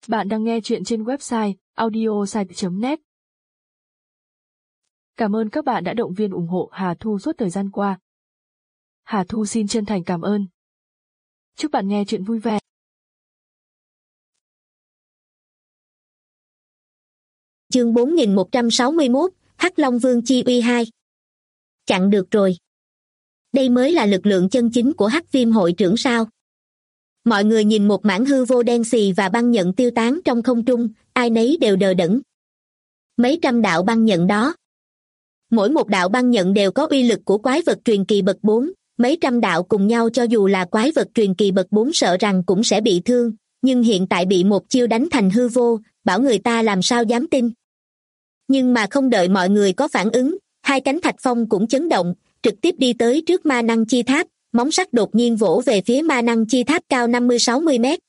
Bạn đang nghe chuyện trên website audiosite.net. Cảm ơn các bạn đã động viên ủng hộ Hà Thu suốt thời gian qua. Hà Thu xin chân thành cảm ơn. Chúc bạn nghe chuyện vui vẻ. Chương 4161, Hắc Long Vương chi uy 2. Chặn được rồi. Đây mới là lực lượng chân chính của Hắc Viêm hội trưởng sao? Mọi người nhìn một mảng hư vô đen xì và băng nhận tiêu tán trong không trung, ai nấy đều đờ đẫn. Mấy trăm đạo băng nhận đó. Mỗi một đạo băng nhận đều có uy lực của quái vật truyền kỳ bậc 4, mấy trăm đạo cùng nhau cho dù là quái vật truyền kỳ bậc 4 sợ rằng cũng sẽ bị thương, nhưng hiện tại bị một chiêu đánh thành hư vô, bảo người ta làm sao dám tin. Nhưng mà không đợi mọi người có phản ứng, hai cánh thạch phong cũng chấn động, trực tiếp đi tới trước ma năng chi tháp, móng sắt đột nhiên vỗ về phía ma năng chi tháp cao 50-60 mét.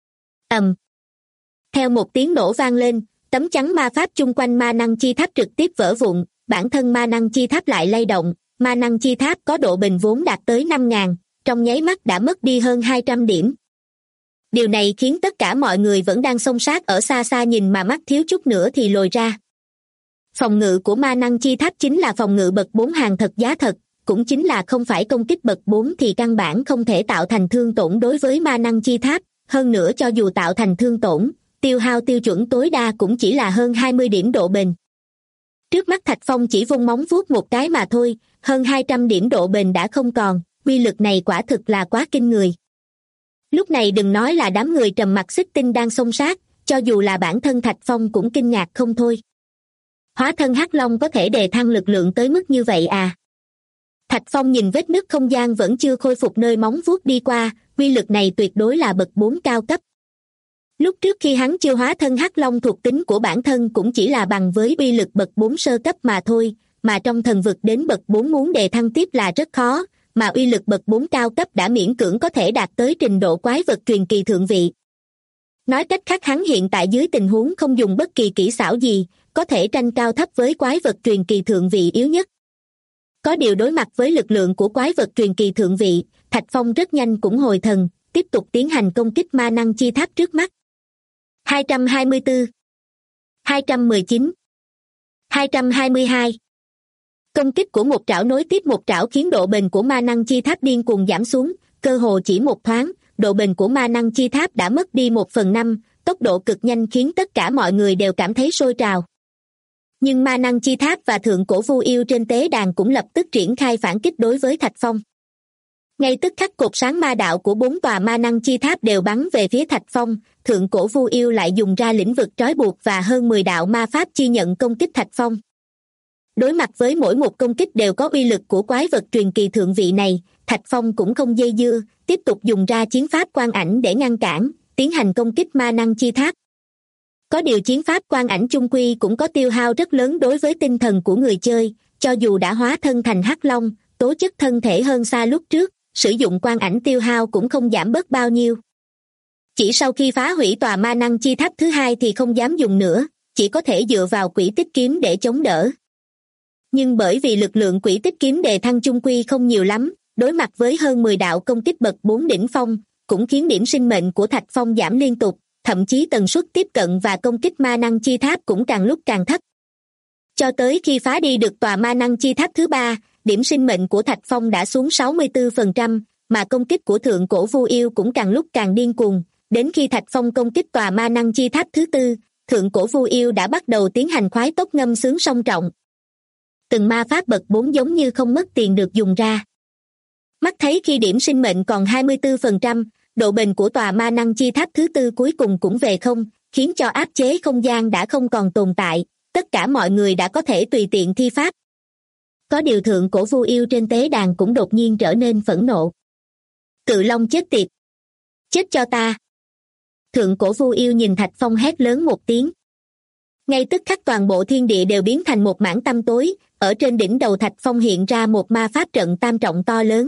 Ầm. Theo một tiếng nổ vang lên, tấm chắn ma pháp chung quanh ma năng chi tháp trực tiếp vỡ vụn, bản thân ma năng chi tháp lại lay động, ma năng chi tháp có độ bền vốn đạt tới 5.000, trong nháy mắt đã mất đi hơn 200 điểm. Điều này khiến tất cả mọi người vẫn đang xông xát ở xa xa nhìn mà mắt thiếu chút nữa thì lồi ra. Phòng ngự của ma năng chi tháp chính là phòng ngự bậc 4 hàng thật giá thật, cũng chính là không phải công kích bậc 4 thì căn bản không thể tạo thành thương tổn đối với ma năng chi tháp, hơn nữa cho dù tạo thành thương tổn, tiêu hao tiêu chuẩn tối đa cũng chỉ là hơn 20 điểm độ bền. Trước mắt Thạch Phong chỉ vung móng vuốt một cái mà thôi, hơn 200 điểm độ bền đã không còn, uy lực này quả thực là quá kinh người. Lúc này đừng nói là đám người trầm mặc xích tinh đang xông sát, cho dù là bản thân Thạch Phong cũng kinh ngạc không thôi. Hóa thân Hắc Long có thể đề thăng lực lượng tới mức như vậy à? Thạch Phong nhìn vết nứt không gian vẫn chưa khôi phục nơi móng vuốt đi qua, uy lực này tuyệt đối là bậc 4 cao cấp. Lúc trước khi hắn chưa hóa thân Hắc Long thuộc tính của bản thân cũng chỉ là bằng với uy lực bậc 4 sơ cấp mà thôi, mà trong thần vực đến bậc 4 muốn đề thăng tiếp là rất khó, mà uy lực bậc 4 cao cấp đã miễn cưỡng có thể đạt tới trình độ quái vật truyền kỳ thượng vị. Nói cách khác hắn hiện tại dưới tình huống không dùng bất kỳ kỹ xảo gì, có thể tranh cao thấp với quái vật truyền kỳ thượng vị yếu nhất. Có điều đối mặt với lực lượng của quái vật truyền kỳ thượng vị, Thạch Phong rất nhanh cũng hồi thần, tiếp tục tiến hành công kích ma năng chi tháp trước mắt. 224, 219, 222. Công kích của một trảo nối tiếp một trảo khiến độ bền của ma năng chi tháp điên cuồng giảm xuống, cơ hồ chỉ một thoáng, độ bền của ma năng chi tháp đã mất đi 1/5, tốc độ cực nhanh khiến tất cả mọi người đều cảm thấy sôi trào. Nhưng ma năng chi tháp và thượng cổ vu yêu trên tế đàn cũng lập tức triển khai phản kích đối với Thạch Phong. Ngay tức khắc cột sáng ma đạo của 4 tòa ma năng chi tháp đều bắn về phía Thạch Phong, thượng cổ vu yêu lại dùng ra lĩnh vực trói buộc và hơn 10 đạo ma pháp chi nhận công kích Thạch Phong. Đối mặt với mỗi một công kích đều có uy lực của quái vật truyền kỳ thượng vị này, Thạch Phong cũng không dây dưa, tiếp tục dùng ra chiến pháp quang ảnh để ngăn cản, tiến hành công kích ma năng chi tháp. Có điều chiến pháp quang ảnh chung quy cũng có tiêu hao rất lớn đối với tinh thần của người chơi, cho dù đã hóa thân thành Hắc Long, tố chất thân thể hơn xa lúc trước, sử dụng quang ảnh tiêu hao cũng không giảm bớt bao nhiêu. Chỉ sau khi phá hủy tòa ma năng chi tháp thứ hai thì không dám dùng nữa, chỉ có thể dựa vào quỷ tích kiếm để chống đỡ. Nhưng bởi vì lực lượng quỷ tích kiếm đề thăng chung quy không nhiều lắm, đối mặt với hơn 10 đạo công kích bậc 4 đỉnh phong, cũng khiến điểm sinh mệnh của Thạch Phong giảm liên tục, thậm chí tần suất tiếp cận và công kích ma năng chi tháp cũng càng lúc càng thấp. Cho tới khi phá đi được tòa ma năng chi tháp thứ 3, điểm sinh mệnh của Thạch Phong đã xuống 64%, mà công kích của thượng cổ vu yêu cũng càng lúc càng điên cuồng. Đến khi Thạch Phong công kích tòa ma năng chi tháp thứ 4, thượng cổ vu yêu đã bắt đầu tiến hành khoái tốc ngâm sướng song trọng. Từng ma pháp bậc 4 giống như không mất tiền được dùng ra. Mắt thấy khi điểm sinh mệnh còn 24%, độ bền của tòa ma năng chi tháp thứ 4 cuối cùng cũng về không, khiến cho áp chế không gian đã không còn tồn tại, tất cả mọi người đã có thể tùy tiện thi pháp. Có điều thượng cổ vu yêu trên tế đàn cũng đột nhiên trở nên phẫn nộ. Cự Long chết tiệt! Chết cho ta! Thượng cổ vu yêu nhìn Thạch Phong hét lớn một tiếng. Ngay tức khắc toàn bộ thiên địa đều biến thành một mảng tăm tối, ở trên đỉnh đầu Thạch Phong hiện ra một ma pháp trận tam trọng to lớn.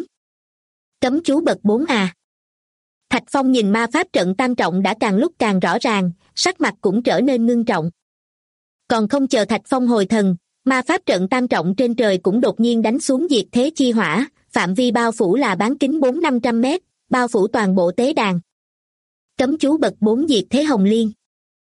Cấm chú bậc 4 à? Thạch Phong nhìn ma pháp trận tam trọng đã càng lúc càng rõ ràng, sắc mặt cũng trở nên ngưng trọng. Còn không chờ Thạch Phong hồi thần, ma pháp trận tam trọng trên trời cũng đột nhiên đánh xuống diệt thế chi hỏa, phạm vi bao phủ là bán kính 400-500 mét, bao phủ toàn bộ tế đàn. Cấm chú bậc 4 diệt thế hồng liên.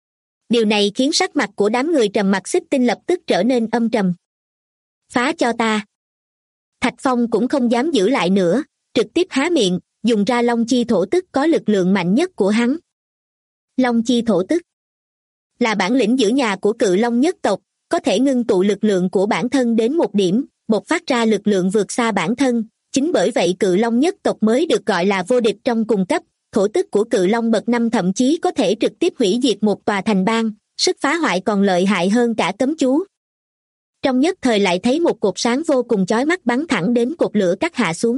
Điều này khiến sắc mặt của đám người Trầm Mặc Xích Tinh lập tức trở nên âm trầm. Phá cho ta! Thạch Phong cũng không dám giữ lại nữa, trực tiếp há miệng, dùng ra Long Chi Thổ Tức có lực lượng mạnh nhất của hắn. Long Chi Thổ Tức là bản lĩnh giữ nhà của Cự Long nhất tộc, có thể ngưng tụ lực lượng của bản thân đến một điểm, bộc phát ra lực lượng vượt xa bản thân. Chính bởi vậy Cự Long nhất tộc mới được gọi là vô địch trong cùng cấp. Thổ tức của Cự Long bậc 5 thậm chí có thể trực tiếp hủy diệt một tòa thành bang, sức phá hoại còn lợi hại hơn cả cấm chú. Trong nhất thời lại thấy một cột sáng vô cùng chói mắt bắn thẳng đến cột lửa cắt hạ xuống.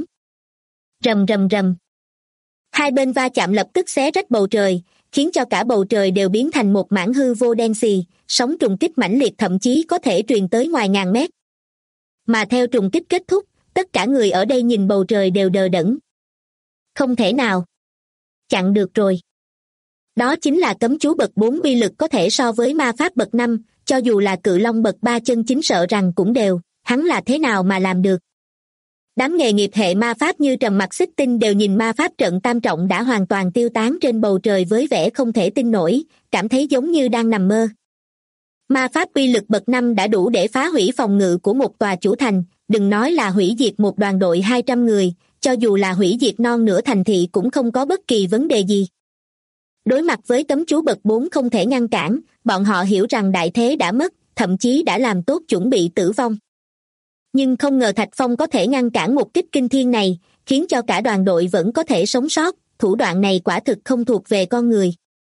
Rầm rầm rầm. Hai bên va chạm lập tức xé rách bầu trời, khiến cho cả bầu trời đều biến thành một mảng hư vô đen xì, sóng trùng kích mãnh liệt thậm chí có thể truyền tới ngoài ngàn mét. Mà theo trùng kích kết thúc, tất cả người ở đây nhìn bầu trời đều đờ đẫn. Không thể nào. Chặn được rồi. Đó chính là cấm chú bậc 4 uy lực có thể so với ma pháp bậc 5, cho dù là Cự Long bậc 3 chân chính sợ rằng cũng đều, hắn là thế nào mà làm được. Đám nghề nghiệp hệ ma pháp như Trầm Mặc Xích Tinh đều nhìn ma pháp trận tam trọng đã hoàn toàn tiêu tán trên bầu trời với vẻ không thể tin nổi, cảm thấy giống như đang nằm mơ. Ma pháp uy lực bậc 5 đã đủ để phá hủy phòng ngự của một tòa chủ thành, đừng nói là hủy diệt một đoàn đội 200 người, cho dù là hủy diệt non nửa thành thị cũng không có bất kỳ vấn đề gì. Đối mặt với cấm chú bậc 4 không thể ngăn cản, bọn họ hiểu rằng đại thế đã mất, thậm chí đã làm tốt chuẩn bị tử vong. Nhưng không ngờ Thạch Phong có thể ngăn cản một kích kinh thiên này, khiến cho cả đoàn đội vẫn có thể sống sót, thủ đoạn này quả thực không thuộc về con người.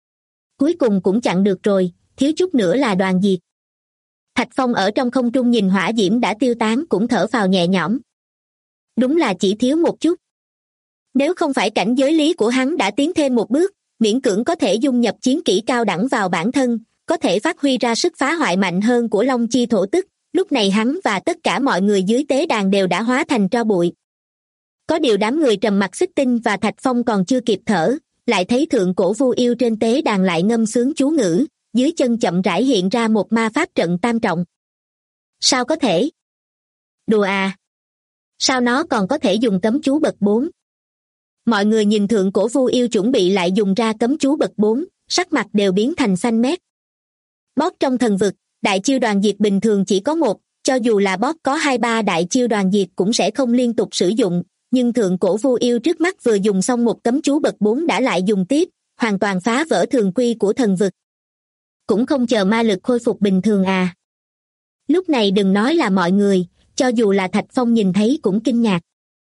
Cuối cùng cũng chặn được rồi, thiếu chút nữa là đoàn diệt. Thạch Phong ở trong không trung nhìn hỏa diễm đã tiêu tán cũng thở phào nhẹ nhõm. Đúng là chỉ thiếu một chút. Nếu không phải cảnh giới lý của hắn đã tiến thêm một bước, miễn cưỡng có thể dung nhập chiến kỹ cao đẳng vào bản thân, có thể phát huy ra sức phá hoại mạnh hơn của Long Chi Thổ Tức, lúc này hắn và tất cả mọi người dưới tế đàn đều đã hóa thành tro bụi. Có điều đám người Trầm Mặc Xích Tinh và Thạch Phong còn chưa kịp thở, lại thấy thượng cổ vu yêu trên tế đàn lại ngâm sướng chú ngữ, dưới chân chậm rãi hiện ra một ma pháp trận tam trọng. Sao có thể? Đùa à? Sao nó còn có thể dùng cấm chú bậc 4? Mọi người nhìn thượng cổ vu yêu chuẩn bị lại dùng ra cấm chú bậc 4, sắc mặt đều biến thành xanh mét. Boss trong thần vực, đại chiêu đoàn diệt bình thường chỉ có một, cho dù là boss có 2-3 đại chiêu đoàn diệt cũng sẽ không liên tục sử dụng, nhưng thượng cổ vu yêu trước mắt vừa dùng xong một cấm chú bậc 4 đã lại dùng tiếp, hoàn toàn phá vỡ thường quy của thần vực. Cũng không chờ ma lực khôi phục bình thường à? Lúc này đừng nói là mọi người, cho dù là Thạch Phong nhìn thấy cũng kinh ngạc.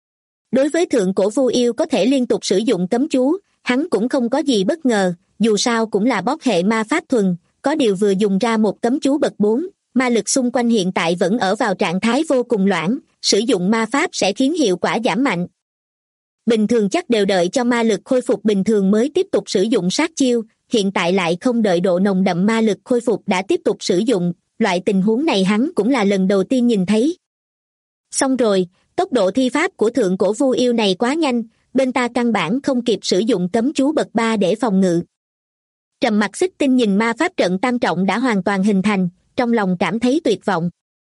Đối với thượng cổ vu yêu có thể liên tục sử dụng cấm chú, hắn cũng không có gì bất ngờ, dù sao cũng là boss hệ ma pháp thuần, có điều vừa dùng ra một cấm chú bậc 4, ma lực xung quanh hiện tại vẫn ở vào trạng thái vô cùng loãng, sử dụng ma pháp sẽ khiến hiệu quả giảm mạnh. Bình thường chắc đều đợi cho ma lực khôi phục bình thường mới tiếp tục sử dụng sát chiêu, hiện tại lại không đợi độ nồng đậm ma lực khôi phục đã tiếp tục sử dụng, loại tình huống này hắn cũng là lần đầu tiên nhìn thấy. Xong rồi, tốc độ thi pháp của thượng cổ vu yêu này quá nhanh, bên ta căn bản không kịp sử dụng cấm chú bậc 3 để phòng ngự. Trầm Mặc Xích Tinh nhìn ma pháp trận tam trọng đã hoàn toàn hình thành, trong lòng cảm thấy tuyệt vọng.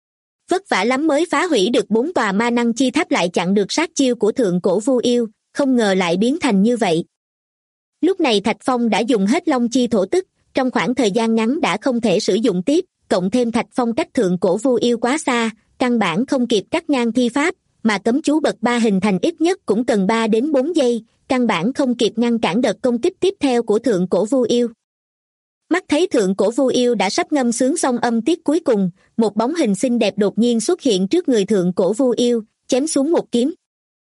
Vất vả lắm mới phá hủy được 4 tòa ma năng chi tháp lại chặn được sát chiêu của thượng cổ vu yêu, không ngờ lại biến thành như vậy. Lúc này Thạch Phong đã dùng hết Long Chi Thổ Tức, trong khoảng thời gian ngắn đã không thể sử dụng tiếp, cộng thêm Thạch Phong cách thượng cổ vu yêu quá xa, căn bản không kịp cắt ngang thi pháp, mà cấm chú bậc 3 hình thành ít nhất cũng cần 3 đến 4 giây, căn bản không kịp ngăn cản đợt công kích tiếp theo của thượng cổ vu yêu. Mắt thấy thượng cổ vu yêu đã sắp ngâm sướng xong âm tiết cuối cùng, một bóng hình xinh đẹp đột nhiên xuất hiện trước người thượng cổ vu yêu, chém xuống một kiếm.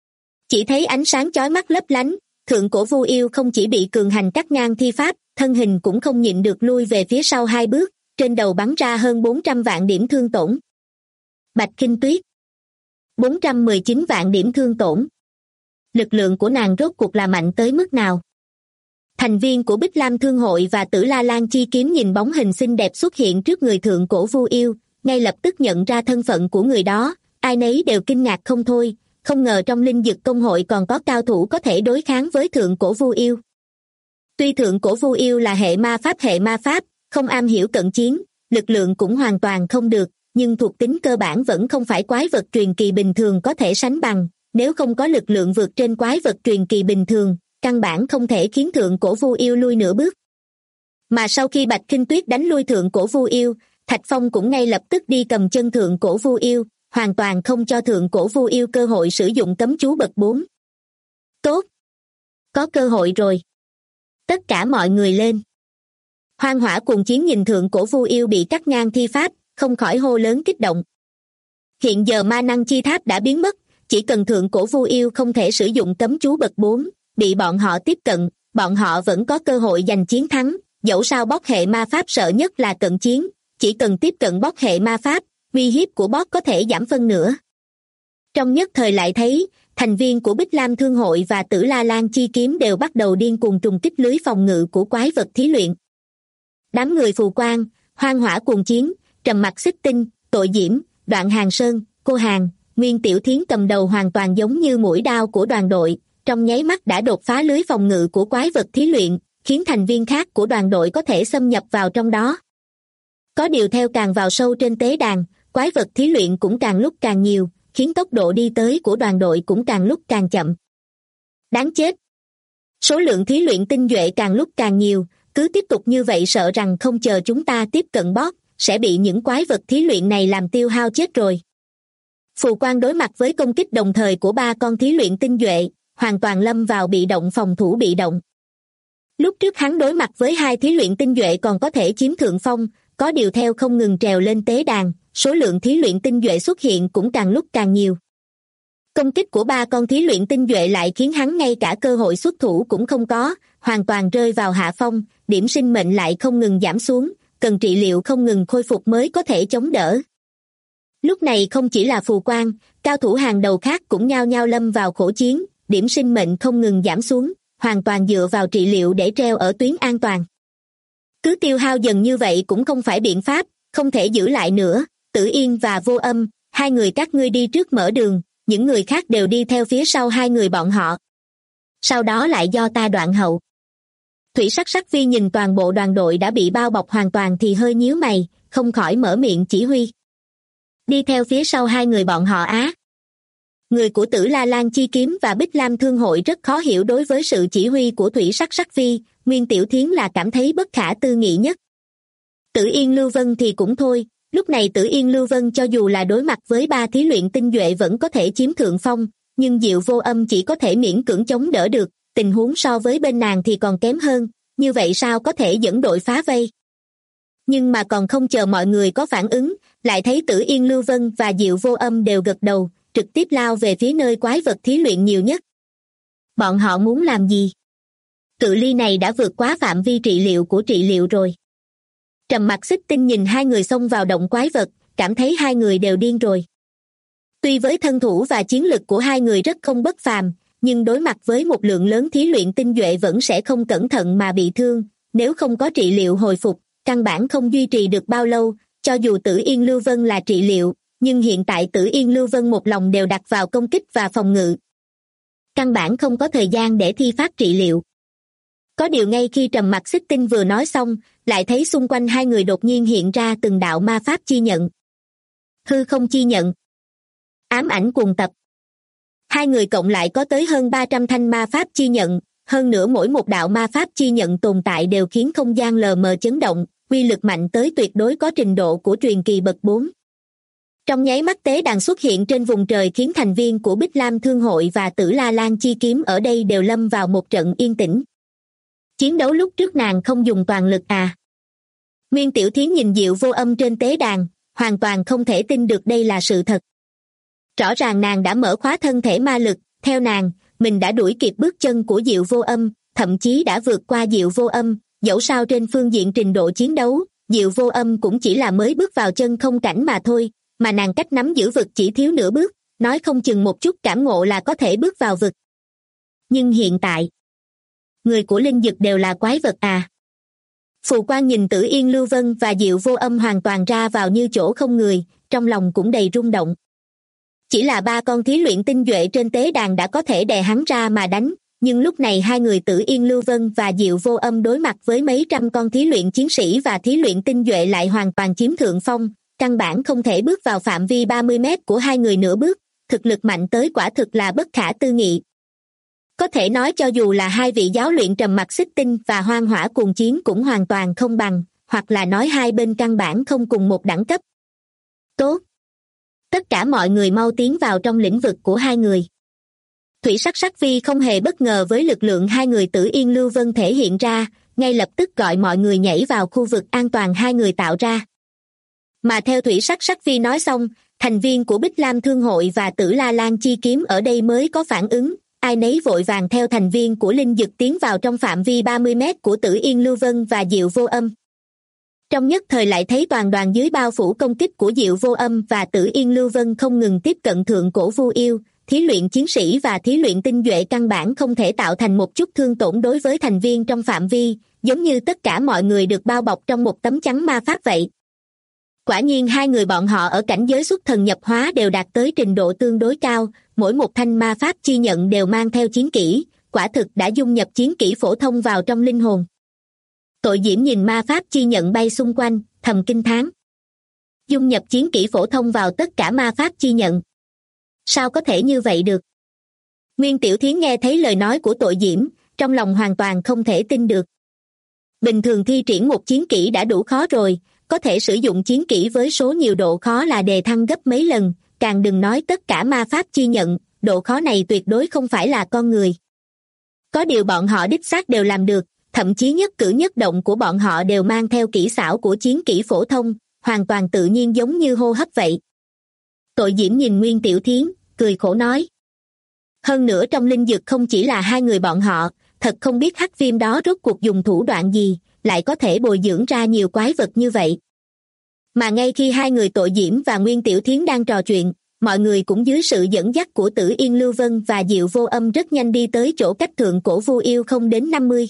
Chỉ thấy ánh sáng chói mắt lấp lánh, thượng cổ vu yêu không chỉ bị cường hành cắt ngang thi pháp, thân hình cũng không nhịn được lui về phía sau 2 bước, trên đầu bắn ra hơn 400 vạn điểm thương tổn. Bạch Kinh Tuyết 419 vạn điểm thương tổn. Lực lượng của nàng rốt cuộc là mạnh tới mức nào? Thành viên của Bích Lam Thương hội và Tử La Lan Chi Kiếm nhìn bóng hình xinh đẹp xuất hiện trước người thượng cổ vu yêu, ngay lập tức nhận ra thân phận của người đó, ai nấy đều kinh ngạc không thôi, không ngờ trong linh dực công hội còn có cao thủ có thể đối kháng với thượng cổ vu yêu. Tuy thượng cổ vu yêu là hệ ma pháp, không am hiểu cận chiến, lực lượng cũng hoàn toàn không được, nhưng thuộc tính cơ bản vẫn không phải quái vật truyền kỳ bình thường có thể sánh bằng, nếu không có lực lượng vượt trên quái vật truyền kỳ bình thường, căn bản không thể khiến thượng cổ vu yêu lui nửa bước. Mà sau khi Bạch Khinh Tuyết đánh lui Thượng Cổ Vu Yêu, Thạch Phong cũng ngay lập tức đi cầm chân Thượng Cổ Vu Yêu, hoàn toàn không cho Thượng Cổ Vu Yêu cơ hội sử dụng cấm chú bậc 4. Tốt! Có cơ hội rồi! Tất cả mọi người lên! Hoang Hỏa Cuồng Chiến nhìn Thượng Cổ Vu Yêu bị cắt ngang thi pháp, không khỏi hô lớn kích động. Hiện giờ ma năng chi tháp đã biến mất, chỉ cần Thượng Cổ Vu Yêu không thể sử dụng cấm chú bậc 4, bị bọn họ tiếp cận, bọn họ vẫn có cơ hội giành chiến thắng, dẫu sao boss hệ ma pháp sợ nhất là cận chiến, chỉ cần tiếp cận boss hệ ma pháp, uy hiếp của boss có thể giảm phân nửa. Trong nhất thời lại thấy, thành viên của Bích Lam Thương Hội và Tử La Lan Chi Kiếm đều bắt đầu điên cuồng trùng kích lưới phòng ngự của quái vật thí luyện. Đám người Phù Quang, Hoang Hỏa Cuồng Chiến, Trầm Mặc Xích Tinh, Tội Diễm, Đoạn Hàng Sơn, Cô Hàng, Nguyên Tiểu Thiến cầm đầu hoàn toàn giống như mũi đao của đoàn đội, trong nháy mắt đã đột phá lưới phòng ngự của quái vật thí luyện, khiến thành viên khác của đoàn đội có thể xâm nhập vào trong đó. Có điều theo càng vào sâu trên tế đàn, quái vật thí luyện cũng càng lúc càng nhiều, khiến tốc độ đi tới của đoàn đội cũng càng lúc càng chậm. Đáng chết! Số lượng thí luyện tinh nhuệ càng lúc càng nhiều, cứ tiếp tục như vậy sợ rằng không chờ chúng ta tiếp cận boss, sẽ bị những quái vật thí luyện này làm tiêu hao chết rồi. Phù Quang đối mặt với công kích đồng thời của 3 con thí luyện tinh nhuệ, hoàn toàn lâm vào bị động phòng thủ bị động. Lúc trước hắn đối mặt với 2 thí luyện tinh nhuệ còn có thể chiếm thượng phong, có điều theo không ngừng trèo lên tế đàn, số lượng thí luyện tinh nhuệ xuất hiện cũng càng lúc càng nhiều. Công kích của 3 con thí luyện tinh nhuệ lại khiến hắn ngay cả cơ hội xuất thủ cũng không có, hoàn toàn rơi vào hạ phong, điểm sinh mệnh lại không ngừng giảm xuống, cần trị liệu không ngừng khôi phục mới có thể chống đỡ. Lúc này không chỉ là Phù Quang, cao thủ hàng đầu khác cũng nhao nhao lâm vào khổ chiến, điểm sinh mệnh không ngừng giảm xuống, hoàn toàn dựa vào trị liệu để treo ở tuyến an toàn. Cứ tiêu hao dần như vậy cũng không phải biện pháp, không thể giữ lại nữa, Tử Yên và Vô Âm, 2 người các ngươi đi trước mở đường, những người khác đều đi theo phía sau 2 người bọn họ. Sau đó lại do ta đoạn hậu. Thủy Sắc Sắc Vi nhìn toàn bộ đoàn đội đã bị bao bọc hoàn toàn thì hơi nhíu mày, không khỏi mở miệng chỉ huy. Đi theo phía sau 2 người bọn họ á. Người của Tử La Lan Chi Kiếm và Bích Lam Thương Hội rất khó hiểu đối với sự chỉ huy của Thủy Sắc Sắc Vi, Nguyên Tiểu Thiến là cảm thấy bất khả tư nghị nhất. Tử Yên Lưu Vân thì cũng thôi, lúc này Tử Yên Lưu Vân cho dù là đối mặt với 3 thí luyện tinh nhuệ vẫn có thể chiếm thượng phong, nhưng Diệu Vô Âm chỉ có thể miễn cưỡng chống đỡ được, tình huống so với bên nàng thì còn kém hơn, như vậy sao có thể dẫn đội phá vây. Nhưng mà còn không chờ mọi người có phản ứng, lại thấy Tử Yên Lưu Vân và Diệu Vô Âm đều gật đầu, trực tiếp lao về phía nơi quái vật thí luyện nhiều nhất. Bọn họ muốn làm gì? Cự ly này đã vượt quá phạm vi trị liệu của trị liệu rồi. Trầm Mặc Xích Tinh nhìn 2 người xông vào động quái vật, cảm thấy 2 người đều điên rồi. Tuy với thân thủ và chiến lực của 2 người rất không bất phàm, nhưng đối mặt với một lượng lớn thí luyện tinh nhuệ vẫn sẽ không cẩn thận mà bị thương, nếu không có trị liệu hồi phục, căn bản không duy trì được bao lâu, cho dù Tử Yên Lưu Vân là trị liệu, nhưng hiện tại Tử Yên Lưu Vân một lòng đều đặt vào công kích và phòng ngự. Căn bản không có thời gian để thi pháp trị liệu. Có điều ngay khi Trầm Mặc Xích Tinh vừa nói xong, lại thấy xung quanh 2 người đột nhiên hiện ra từng đạo ma pháp chi nhận. Hư không chi nhận. Ám ảnh cuồng tập. 2 người cộng lại có tới hơn 300 thanh ma pháp chi nhận, hơn nữa mỗi một đạo ma pháp chi nhận tồn tại đều khiến không gian lờ mờ chấn động, uy lực mạnh tới tuyệt đối có trình độ của truyền kỳ bậc 4. Trong nháy mắt tế đàn xuất hiện trên vùng trời khiến thành viên của Bích Lam Thương Hội và Tử La Lan Chi Kiếm ở đây đều lâm vào một trận yên tĩnh. Chiến đấu lúc trước nàng không dùng toàn lực à? Nguyên Tiểu Thiến nhìn Diệu Vô Âm trên tế đàn, hoàn toàn không thể tin được đây là sự thật. Rõ ràng nàng đã mở khóa thân thể ma lực, theo nàng, mình đã đuổi kịp bước chân của Diệu Vô Âm, thậm chí đã vượt qua Diệu Vô Âm, dẫu sao trên phương diện trình độ chiến đấu, Diệu Vô Âm cũng chỉ là mới bước vào chân không cảnh mà thôi, mà nàng cách nắm giữ vực chỉ thiếu nửa bước, nói không chừng một chút cảm ngộ là có thể bước vào vực. Nhưng hiện tại, người của linh dực đều là quái vật à? Phù Quang nhìn Tử Yên Lưu Vân và Diệu Vô Âm hoàn toàn ra vào như chỗ không người, trong lòng cũng đầy rung động. Chỉ là 3 con thí luyện tinh nhuệ trên tế đàn đã có thể đè hắn ra mà đánh, nhưng lúc này 2 người Tử Yên Lưu Vân và Diệu Vô Âm đối mặt với mấy trăm con thí luyện chiến sĩ và thí luyện tinh nhuệ lại hoàn toàn chiếm thượng phong, căn bản không thể bước vào phạm vi 30 mét của 2 người nửa bước, thực lực mạnh tới quả thực là bất khả tư nghị. Có thể nói cho dù là hai vị giáo luyện trầm mặc xích tinh và hoang hỏa cuồng chiến cũng hoàn toàn không bằng, hoặc là nói hai bên căn bản không cùng một đẳng cấp. Tốt. Tất cả mọi người mau tiến vào trong lĩnh vực của hai người. Thủy Sắc Sắc Vi không hề bất ngờ với lực lượng hai người Tử Yên Lưu Vân thể hiện ra, ngay lập tức gọi mọi người nhảy vào khu vực an toàn hai người tạo ra. Mà theo Thủy Sắc Sắc Vi nói xong, thành viên của Bích Lam Thương Hội và Tử La Lan Chi Kiếm ở đây mới có phản ứng, ai nấy vội vàng theo thành viên của Linh Dực tiến vào trong phạm vi 30 mét của Tử Yên Lưu Vân và Diệu Vô Âm. Trong nhất thời lại thấy toàn đoàn dưới bao phủ công kích của Diệu Vô Âm và Tử Yên Lưu Vân không ngừng tiếp cận thượng cổ Vu Yêu, thí luyện chiến sĩ và thí luyện tinh nhuệ căn bản không thể tạo thành một chút thương tổn đối với thành viên trong phạm vi, giống như tất cả mọi người được bao bọc trong một tấm chắn ma pháp vậy. Quả nhiên hai người bọn họ ở cảnh giới xuất thần nhập hóa đều đạt tới trình độ tương đối cao, mỗi một thanh ma pháp chi nhận đều mang theo chiến kỹ, quả thực đã dung nhập chiến kỹ phổ thông vào trong linh hồn. Tội Diễm nhìn ma pháp chi nhận bay xung quanh, thầm kinh thán. Dung nhập chiến kỹ phổ thông vào tất cả ma pháp chi nhận. Sao có thể như vậy được? Nguyên Tiểu Thiến nghe thấy lời nói của Tội Diễm, trong lòng hoàn toàn không thể tin được. Bình thường thi triển một chiến kỹ đã đủ khó rồi, có thể sử dụng chiến kỹ với số nhiều độ khó là đề thăng gấp mấy lần, càng đừng nói tất cả ma pháp chi nhận, độ khó này tuyệt đối không phải là con người. Có điều bọn họ đích xác đều làm được, thậm chí nhất cử nhất động của bọn họ đều mang theo kỹ xảo của chiến kỹ phổ thông, hoàn toàn tự nhiên giống như hô hấp vậy. Tội Diễm nhìn Nguyên Tiểu Thiến, cười khổ nói. Hơn nữa trong linh dực không chỉ là hai người bọn họ, thật không biết hắc viêm đó rốt cuộc dùng thủ đoạn gì, lại có thể bồi dưỡng ra nhiều quái vật như vậy. Mà ngay khi hai người Tội Diễm và Nguyên Tiểu Thiến đang trò chuyện, mọi người cũng dưới sự dẫn dắt của Tử Yên Lưu Vân và Diệu Vô Âm rất nhanh đi tới chỗ cách thượng cổ Vu Yêu không đến 50.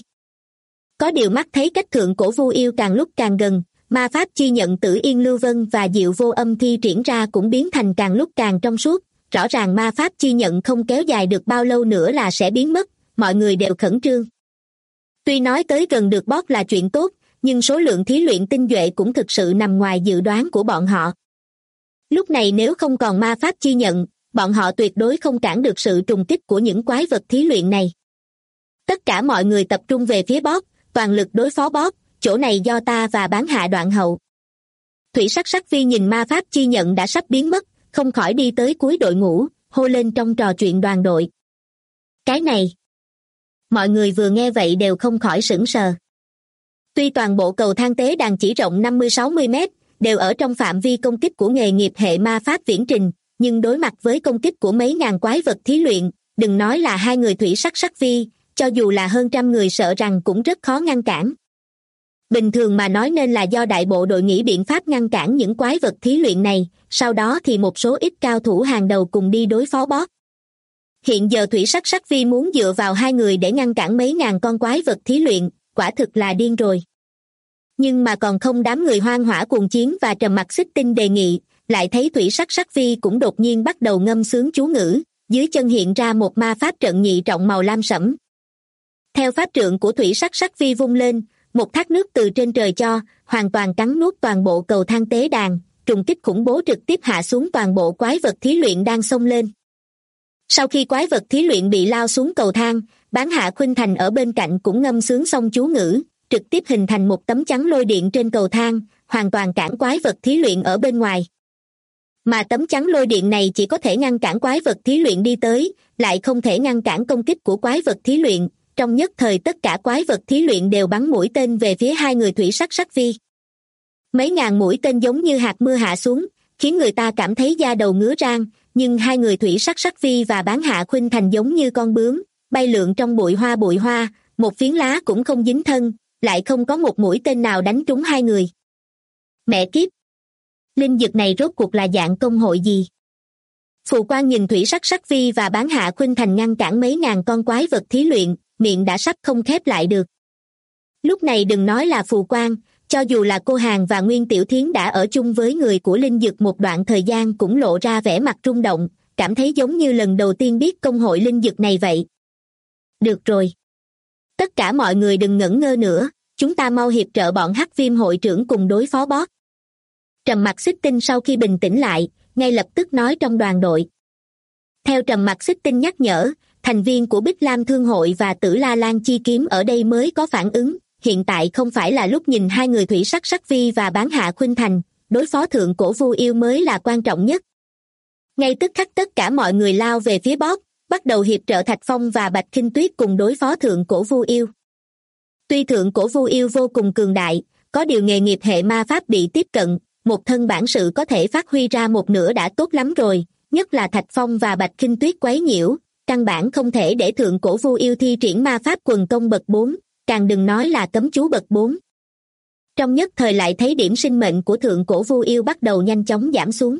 Có điều mắt thấy cách thượng cổ Vu Yêu càng lúc càng gần, ma pháp chi nhận Tử Yên Lưu Vân và Diệu Vô Âm thi triển ra cũng biến thành càng lúc càng trong suốt, rõ ràng ma pháp chi nhận không kéo dài được bao lâu nữa là sẽ biến mất, mọi người đều khẩn trương. Tuy nói tới gần được bóp là chuyện tốt, nhưng số lượng thí luyện tinh nhuệ cũng thực sự nằm ngoài dự đoán của bọn họ. Lúc này nếu không còn ma pháp chi nhận, bọn họ tuyệt đối không cản được sự trùng kích của những quái vật thí luyện này. Tất cả mọi người tập trung về phía bóp, toàn lực đối phó bóp, chỗ này do ta và Bán Hạ đoạn hậu. Thủy Sắc Sắc Vi nhìn ma pháp chi nhận đã sắp biến mất, không khỏi đi tới cuối đội ngũ, hô lên trong trò chuyện đoàn đội. Cái này! Mọi người vừa nghe vậy đều không khỏi sửng sờ. Tuy toàn bộ cầu thang tế đàn chỉ rộng 50-60 mét, đều ở trong phạm vi công kích của nghề nghiệp hệ ma pháp viễn trình, nhưng đối mặt với công kích của mấy ngàn quái vật thí luyện, đừng nói là hai người Thủy Sắc Sắc Vi, cho dù là hơn trăm người sợ rằng cũng rất khó ngăn cản. Bình thường mà nói nên là do đại bộ đội nghĩ biện pháp ngăn cản những quái vật thí luyện này, sau đó thì một số ít cao thủ hàng đầu cùng đi đối phó boss. Hiện giờ Thủy Sắc Sắc Vi muốn dựa vào hai người để ngăn cản mấy ngàn con quái vật thí luyện, quả thực là điên rồi. Nhưng mà còn không đám người hoang hỏa cuồng chiến và trầm mặc xích tinh đề nghị, lại thấy Thủy Sắc Sắc Vi cũng đột nhiên bắt đầu ngâm sướng chú ngữ, dưới chân hiện ra một ma pháp trận nhị trọng màu lam sẫm. Theo pháp trượng của Thủy Sắc Sắc Vi vung lên, một thác nước từ trên trời cho, hoàn toàn cắn nuốt toàn bộ cầu thang tế đàn, trùng kích khủng bố trực tiếp hạ xuống toàn bộ quái vật thí luyện đang xông lên. Sau khi quái vật thí luyện bị lao xuống cầu thang, Bán Hạ Khuynh Thành ở bên cạnh cũng ngâm sướng xong chú ngữ, trực tiếp hình thành một tấm chắn lôi điện trên cầu thang, hoàn toàn cản quái vật thí luyện ở bên ngoài. Mà tấm chắn lôi điện này chỉ có thể ngăn cản quái vật thí luyện đi tới, lại không thể ngăn cản công kích của quái vật thí luyện. Trong nhất thời tất cả quái vật thí luyện đều bắn mũi tên về phía hai người Thủy Sắc Sắc Vi. Mấy ngàn mũi tên giống như hạt mưa hạ xuống, khiến người ta cảm thấy da đầu ngứa rang, nhưng hai người Thủy Sắc Sắc Vi và Bán Hạ Khuynh Thành giống như con bướm, bay lượn trong bụi hoa, một phiến lá cũng không dính thân, lại không có một mũi tên nào đánh trúng hai người. Mẹ kiếp! Linh dực này rốt cuộc là dạng công hội gì? Phù Quang nhìn Thủy Sắc Sắc Vi và Bán Hạ Khuynh Thành ngăn cản mấy ngàn con quái vật thí luyện, miệng đã sắp không khép lại được. Lúc này đừng nói là Phù Quang, cho dù là cô Hàng và Nguyên Tiểu Thiến đã ở chung với người của Linh Dực một đoạn thời gian cũng lộ ra vẻ mặt rung động, cảm thấy giống như lần đầu tiên biết công hội Linh Dực này vậy. Được rồi. Tất cả mọi người đừng ngẩn ngơ nữa, chúng ta mau hiệp trợ bọn Hắc Viêm hội trưởng cùng đối phó boss. Trầm Mặc Xích Tinh sau khi bình tĩnh lại, ngay lập tức nói trong đoàn đội. Theo Trầm Mặc Xích Tinh nhắc nhở, thành viên của Bích Lam Thương hội và Tử La Lan Chi Kiếm ở đây mới có phản ứng, hiện tại không phải là lúc nhìn hai người Thủy Sắc Sắc Vi và Bán Hạ Khuynh Thành, đối phó thượng cổ Vu Yêu mới là quan trọng nhất. Ngay tức khắc tất cả mọi người lao về phía Bob, bắt đầu hiệp trợ Thạch Phong và Bạch Khinh Tuyết cùng đối phó thượng cổ Vu Yêu. Tuy thượng cổ Vu Yêu vô cùng cường đại, có điều nghề nghiệp hệ ma pháp bị tiếp cận, một thân bản sự có thể phát huy ra một nửa đã tốt lắm rồi, nhất là Thạch Phong và Bạch Khinh Tuyết quấy nhiễu, căn bản không thể để thượng cổ Vu Yêu thi triển ma pháp quần công bậc 4, càng đừng nói là cấm chú bậc 4. Trong nhất thời lại thấy điểm sinh mệnh của thượng cổ Vu Yêu bắt đầu nhanh chóng giảm xuống.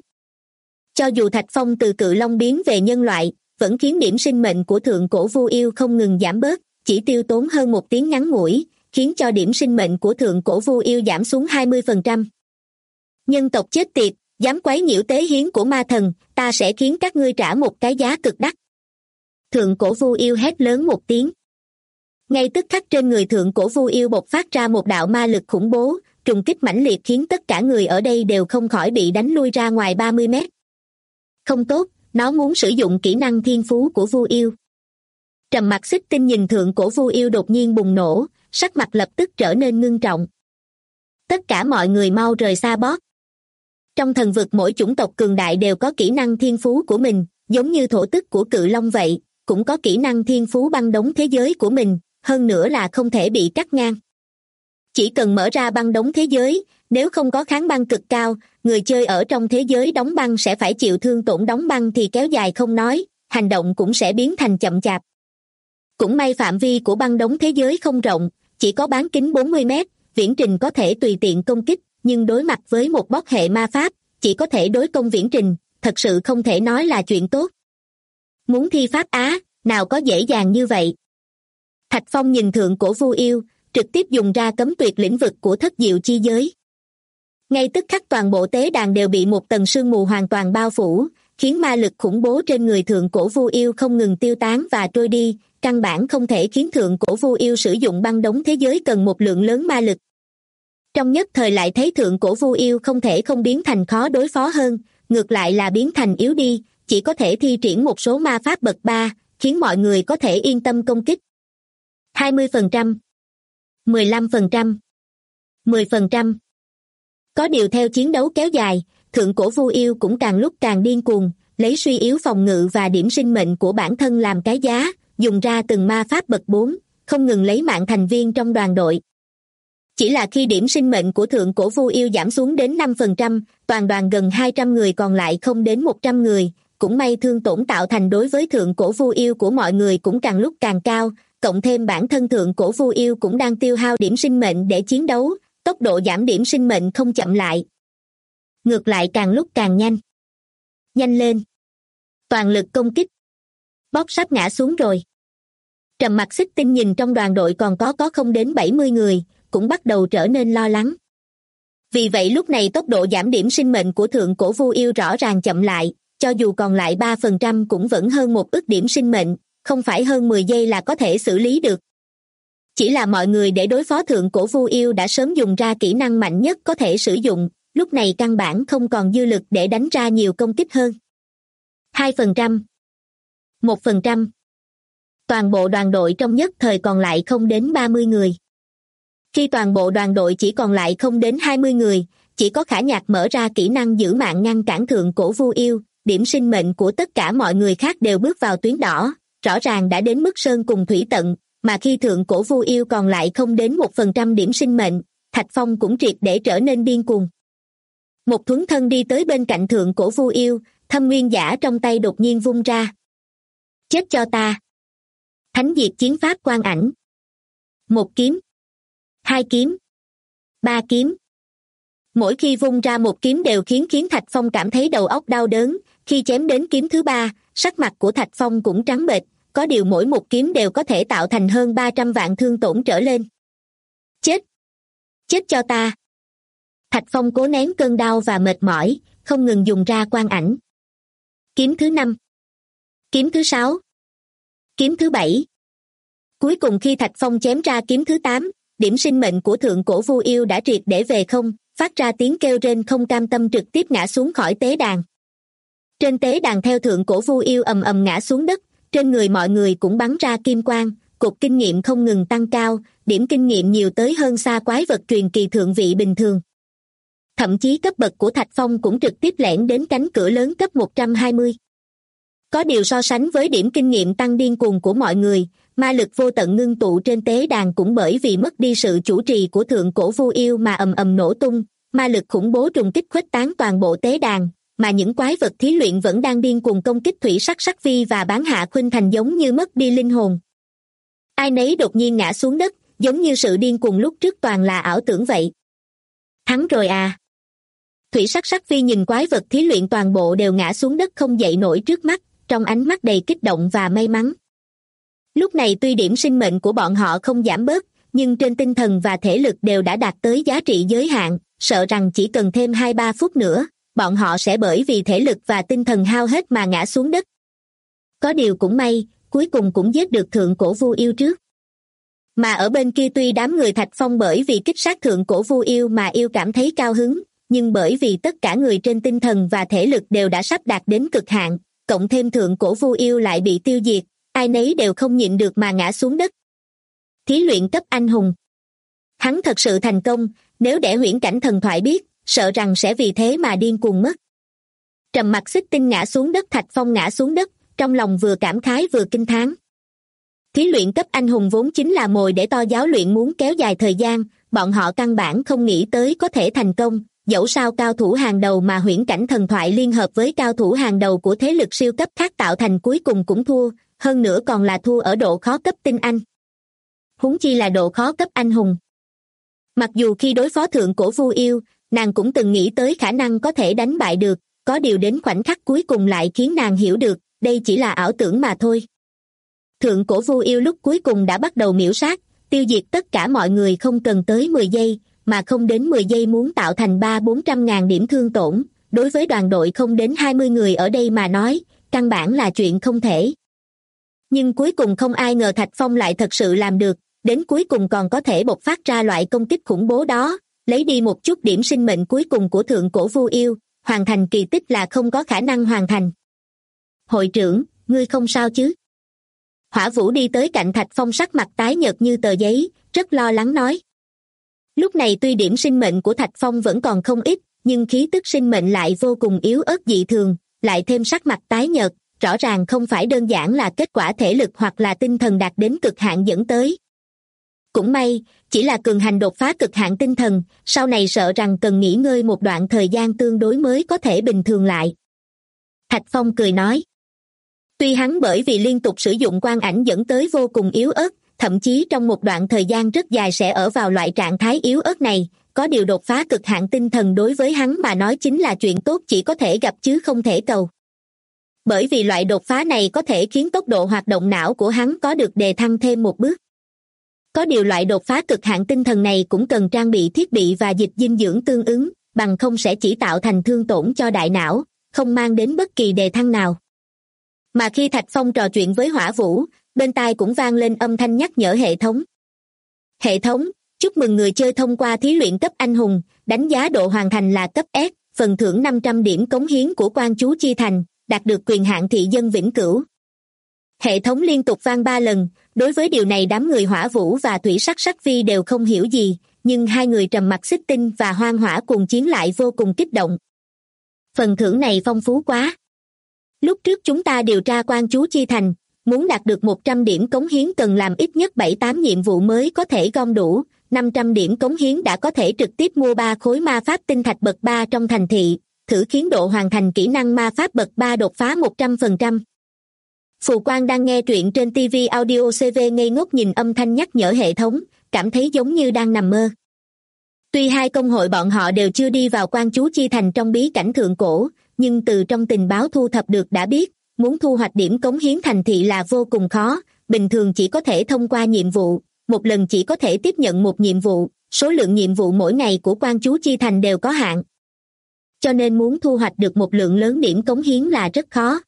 Cho dù Thạch Phong từ cự long biến về nhân loại, vẫn khiến điểm sinh mệnh của thượng cổ Vu Yêu không ngừng giảm bớt, chỉ tiêu tốn hơn một tiếng ngắn ngủi, khiến cho điểm sinh mệnh của thượng cổ Vu Yêu giảm xuống 20%. Nhân tộc chết tiệt, dám quấy nhiễu tế hiến của ma thần, ta sẽ khiến các ngươi trả một cái giá cực đắt. Thượng cổ Vu Yêu hét lớn một tiếng. Ngay tức khắc trên người thượng cổ Vu Yêu bộc phát ra một đạo ma lực khủng bố, trùng kích mãnh liệt khiến tất cả người ở đây đều không khỏi bị đánh lui ra ngoài 30 mét. Không tốt, nó muốn sử dụng kỹ năng thiên phú của Vu Yêu. Trầm Mặc Xích Tinh nhìn thượng cổ Vu Yêu đột nhiên bùng nổ, sắc mặt lập tức trở nên ngưng trọng. Tất cả mọi người mau rời xa Bob. Trong thần vực mỗi chủng tộc cường đại đều có kỹ năng thiên phú của mình, giống như thổ tức của cự long vậy, cũng có kỹ năng thiên phú băng đóng thế giới của mình, hơn nữa là không thể bị cắt ngang. Chỉ cần mở ra băng đóng thế giới, nếu không có kháng băng cực cao, người chơi ở trong thế giới đóng băng sẽ phải chịu thương tổn đóng băng thì kéo dài không nói, hành động cũng sẽ biến thành chậm chạp. Cũng may phạm vi của băng đóng thế giới không rộng, chỉ có bán kính 40 mét, viễn trình có thể tùy tiện công kích, nhưng đối mặt với một boss hệ ma pháp, chỉ có thể đối công viễn trình, thật sự không thể nói là chuyện tốt. Muốn thi pháp á, nào có dễ dàng như vậy. Thạch Phong nhìn thượng cổ Vu Yêu, trực tiếp dùng ra cấm tuyệt lĩnh vực của thất diệu chi giới. Ngay tức khắc toàn bộ tế đàn đều bị một tầng sương mù hoàn toàn bao phủ, khiến ma lực khủng bố trên người thượng cổ Vu Yêu không ngừng tiêu tán và trôi đi, căn bản không thể khiến thượng cổ Vu Yêu sử dụng băng đóng thế giới cần một lượng lớn ma lực. Trong nhất thời lại thấy thượng cổ Vu Yêu không thể không biến thành khó đối phó hơn, ngược lại là biến thành yếu đi, chỉ có thể thi triển một số ma pháp bậc 3, khiến mọi người có thể yên tâm công kích. 20%, 15%, 10%. Có điều theo chiến đấu kéo dài, thượng cổ Vu Yêu cũng càng lúc càng điên cuồng, lấy suy yếu phòng ngự và điểm sinh mệnh của bản thân làm cái giá, dùng ra từng ma pháp bậc 4, không ngừng lấy mạng thành viên trong đoàn đội. Chỉ là khi điểm sinh mệnh của thượng cổ Vu Yêu giảm xuống đến 5%, toàn đoàn gần 200 người còn lại không đến 100 người, cũng may thương tổn tạo thành đối với thượng cổ Vu Yêu của mọi người cũng càng lúc càng cao, cộng thêm bản thân thượng cổ Vu Yêu cũng đang tiêu hao điểm sinh mệnh để chiến đấu, tốc độ giảm điểm sinh mệnh không chậm lại. Ngược lại càng lúc càng nhanh. Nhanh lên. Toàn lực công kích. Bob sắp ngã xuống rồi. Trầm Mặc Xích Tinh nhìn trong đoàn đội còn có không đến 70 người, cũng bắt đầu trở nên lo lắng. Vì vậy lúc này tốc độ giảm điểm sinh mệnh của thượng cổ Vu Yêu rõ ràng chậm lại, cho dù còn lại 3% cũng vẫn hơn một ức điểm sinh mệnh, không phải hơn 10 giây là có thể xử lý được. Chỉ là mọi người để đối phó thượng cổ Vu Yêu đã sớm dùng ra kỹ năng mạnh nhất có thể sử dụng, lúc này căn bản không còn dư lực để đánh ra nhiều công kích hơn. 2%, 1%. Toàn bộ đoàn đội trong nhất thời còn lại không đến 30 người. Khi toàn bộ đoàn đội chỉ còn lại không đến 20 người, chỉ có Khả Nhạc mở ra kỹ năng giữ mạng ngăn cản thượng cổ Vu Yêu, điểm sinh mệnh của tất cả mọi người khác đều bước vào tuyến đỏ, rõ ràng đã đến mức sơn cùng thủy tận, mà khi thượng cổ Vu Yêu còn lại không đến 1% điểm sinh mệnh, Thạch Phong cũng triệt để trở nên điên cuồng. Một thuấn thân đi tới bên cạnh thượng cổ Vu Yêu, thâm nguyên giả trong tay đột nhiên vung ra. Chết cho ta! Thánh diệt chiến pháp quang ảnh. Một kiếm. Hai kiếm. Ba kiếm. Mỗi khi vung ra một kiếm đều khiến Thạch Phong cảm thấy đầu óc đau đớn, khi chém đến kiếm thứ ba, sắc mặt của Thạch Phong cũng trắng bệch, có điều mỗi một kiếm đều có thể tạo thành hơn 300 vạn thương tổn trở lên. Chết! Chết cho ta! Thạch Phong cố nén cơn đau và mệt mỏi, không ngừng dùng ra quang ảnh. Kiếm thứ 5. Kiếm thứ 6. Kiếm thứ 7. Cuối cùng khi Thạch Phong chém ra kiếm thứ 8, điểm sinh mệnh của thượng cổ Vu Yêu đã triệt để về không, phát ra tiếng kêu rên không cam tâm trực tiếp ngã xuống khỏi tế đàn. Trên tế đàn theo thượng cổ Vu Yêu ầm ầm ngã xuống đất, trên người mọi người cũng bắn ra kim quang, cột kinh nghiệm không ngừng tăng cao, điểm kinh nghiệm nhiều tới hơn xa quái vật truyền kỳ thượng vị bình thường. Thậm chí cấp bậc của Thạch Phong cũng trực tiếp lẻn đến cánh cửa lớn cấp 120. Có điều so sánh với điểm kinh nghiệm tăng điên cuồng của mọi người, ma lực vô tận ngưng tụ trên tế đàn cũng bởi vì mất đi sự chủ trì của thượng cổ Vu Yêu mà ầm ầm nổ tung, ma lực khủng bố trùng kích khuếch tán toàn bộ tế đàn, mà những quái vật thí luyện vẫn đang điên cuồng công kích Thủy Sắc Sắc Vi và Bán Hạ Khuynh Thành giống như mất đi linh hồn. Ai nấy đột nhiên ngã xuống đất, giống như sự điên cuồng lúc trước toàn là ảo tưởng vậy. Thắng rồi à? Thủy Sắc Sắc Vi nhìn quái vật thí luyện toàn bộ đều ngã xuống đất không dậy nổi trước mắt, trong ánh mắt đầy kích động và may mắn. Lúc này tuy điểm sinh mệnh của bọn họ không giảm bớt, nhưng trên tinh thần và thể lực đều đã đạt tới giá trị giới hạn, sợ rằng chỉ cần thêm 2-3 phút nữa, bọn họ sẽ bởi vì thể lực và tinh thần hao hết mà ngã xuống đất. Có điều cũng may, cuối cùng cũng giết được thượng cổ Vu Yêu trước. Mà ở bên kia tuy đám người Thạch Phong bởi vì kích sát thượng cổ Vu Yêu mà yêu cảm thấy cao hứng, nhưng bởi vì tất cả người trên tinh thần và thể lực đều đã sắp đạt đến cực hạn, cộng thêm thượng cổ Vu Yêu lại bị tiêu diệt, ai nấy đều không nhịn được mà ngã xuống đất. Thí luyện cấp anh hùng. Hắn thật sự thành công, nếu để huyễn cảnh thần thoại biết, sợ rằng sẽ vì thế mà điên cuồng mất. Trầm Mặc Xích Tinh ngã xuống đất, Thạch Phong ngã xuống đất, trong lòng vừa cảm khái vừa kinh thán. Thí luyện cấp anh hùng vốn chính là mồi để to giáo luyện muốn kéo dài thời gian, bọn họ căn bản không nghĩ tới có thể thành công, dẫu sao cao thủ hàng đầu mà huyễn cảnh thần thoại liên hợp với cao thủ hàng đầu của thế lực siêu cấp khác tạo thành cuối cùng cũng thua, hơn nữa còn là thua ở độ khó cấp tinh anh. Huống chi là độ khó cấp anh hùng. Mặc dù khi đối phó thượng cổ Vu Yêu, nàng cũng từng nghĩ tới khả năng có thể đánh bại được, có điều đến khoảnh khắc cuối cùng lại khiến nàng hiểu được, đây chỉ là ảo tưởng mà thôi. Thượng cổ Vu Yêu lúc cuối cùng đã bắt đầu miểu sát, tiêu diệt tất cả mọi người không cần tới 10 giây, mà không đến 10 giây muốn tạo thành 300-400 ngàn điểm thương tổn, đối với đoàn đội không đến 20 người ở đây mà nói, căn bản là chuyện không thể. Nhưng cuối cùng không ai ngờ Thạch Phong lại thật sự làm được, đến cuối cùng còn có thể bộc phát ra loại công kích khủng bố đó, lấy đi một chút điểm sinh mệnh cuối cùng của thượng cổ Vu Yêu, hoàn thành kỳ tích là không có khả năng hoàn thành. Hội trưởng, ngươi không sao chứ? Hỏa Vũ đi tới cạnh Thạch Phong sắc mặt tái nhợt như tờ giấy, rất lo lắng nói. Lúc này tuy điểm sinh mệnh của Thạch Phong vẫn còn không ít, nhưng khí tức sinh mệnh lại vô cùng yếu ớt dị thường, lại thêm sắc mặt tái nhợt, rõ ràng không phải đơn giản là kết quả thể lực hoặc là tinh thần đạt đến cực hạn dẫn tới. Cũng may, chỉ là cường hành đột phá cực hạn tinh thần, sau này sợ rằng cần nghỉ ngơi một đoạn thời gian tương đối mới có thể bình thường lại. Thạch Phong cười nói. Tuy hắn bởi vì liên tục sử dụng quang ảnh dẫn tới vô cùng yếu ớt, thậm chí trong một đoạn thời gian rất dài sẽ ở vào loại trạng thái yếu ớt này, có điều đột phá cực hạn tinh thần đối với hắn mà nói chính là chuyện tốt chỉ có thể gặp chứ không thể cầu. Bởi vì loại đột phá này có thể khiến tốc độ hoạt động não của hắn có được đề thăng thêm một bước. Có điều loại đột phá cực hạn tinh thần này cũng cần trang bị thiết bị và dịch dinh dưỡng tương ứng, bằng không sẽ chỉ tạo thành thương tổn cho đại não, không mang đến bất kỳ đề thăng nào. Mà khi Thạch Phong trò chuyện với Hỏa Vũ, bên tai cũng vang lên âm thanh nhắc nhở hệ thống. Hệ thống, chúc mừng người chơi thông qua thí luyện cấp anh hùng, đánh giá độ hoàn thành là cấp S, phần thưởng 500 điểm cống hiến của quan chú chi thành, đạt được quyền hạn thị dân vĩnh cửu. Hệ thống liên tục vang 3 lần, đối với điều này đám người Hỏa Vũ và Thủy Sắc Sắc Vi đều không hiểu gì, nhưng hai người Trầm Mặc Xích Tinh và Hoang Hỏa Cuồng Chiến lại vô cùng kích động. Phần thưởng này phong phú quá. Lúc trước chúng ta điều tra quan chú chi thành, muốn đạt được 100 điểm cống hiến cần làm ít nhất 7-8 nhiệm vụ mới có thể gom đủ, 500 điểm cống hiến đã có thể trực tiếp mua 3 khối ma pháp tinh thạch bậc 3 trong thành thị, thử khiến độ hoàn thành kỹ năng ma pháp bậc 3 đột phá 100%. Phù Quang đang nghe truyện trên TV Audio CV ngây ngốc nhìn âm thanh nhắc nhở hệ thống, cảm thấy giống như đang nằm mơ. Tuy hai công hội bọn họ đều chưa đi vào quan chú chi thành trong bí cảnh thượng cổ, nhưng từ trong tình báo thu thập được đã biết, muốn thu hoạch điểm cống hiến thành thị là vô cùng khó, bình thường chỉ có thể thông qua nhiệm vụ, một lần chỉ có thể tiếp nhận một nhiệm vụ, số lượng nhiệm vụ mỗi ngày của quan chú chi thành đều có hạn. Cho nên muốn thu hoạch được một lượng lớn điểm cống hiến là rất khó.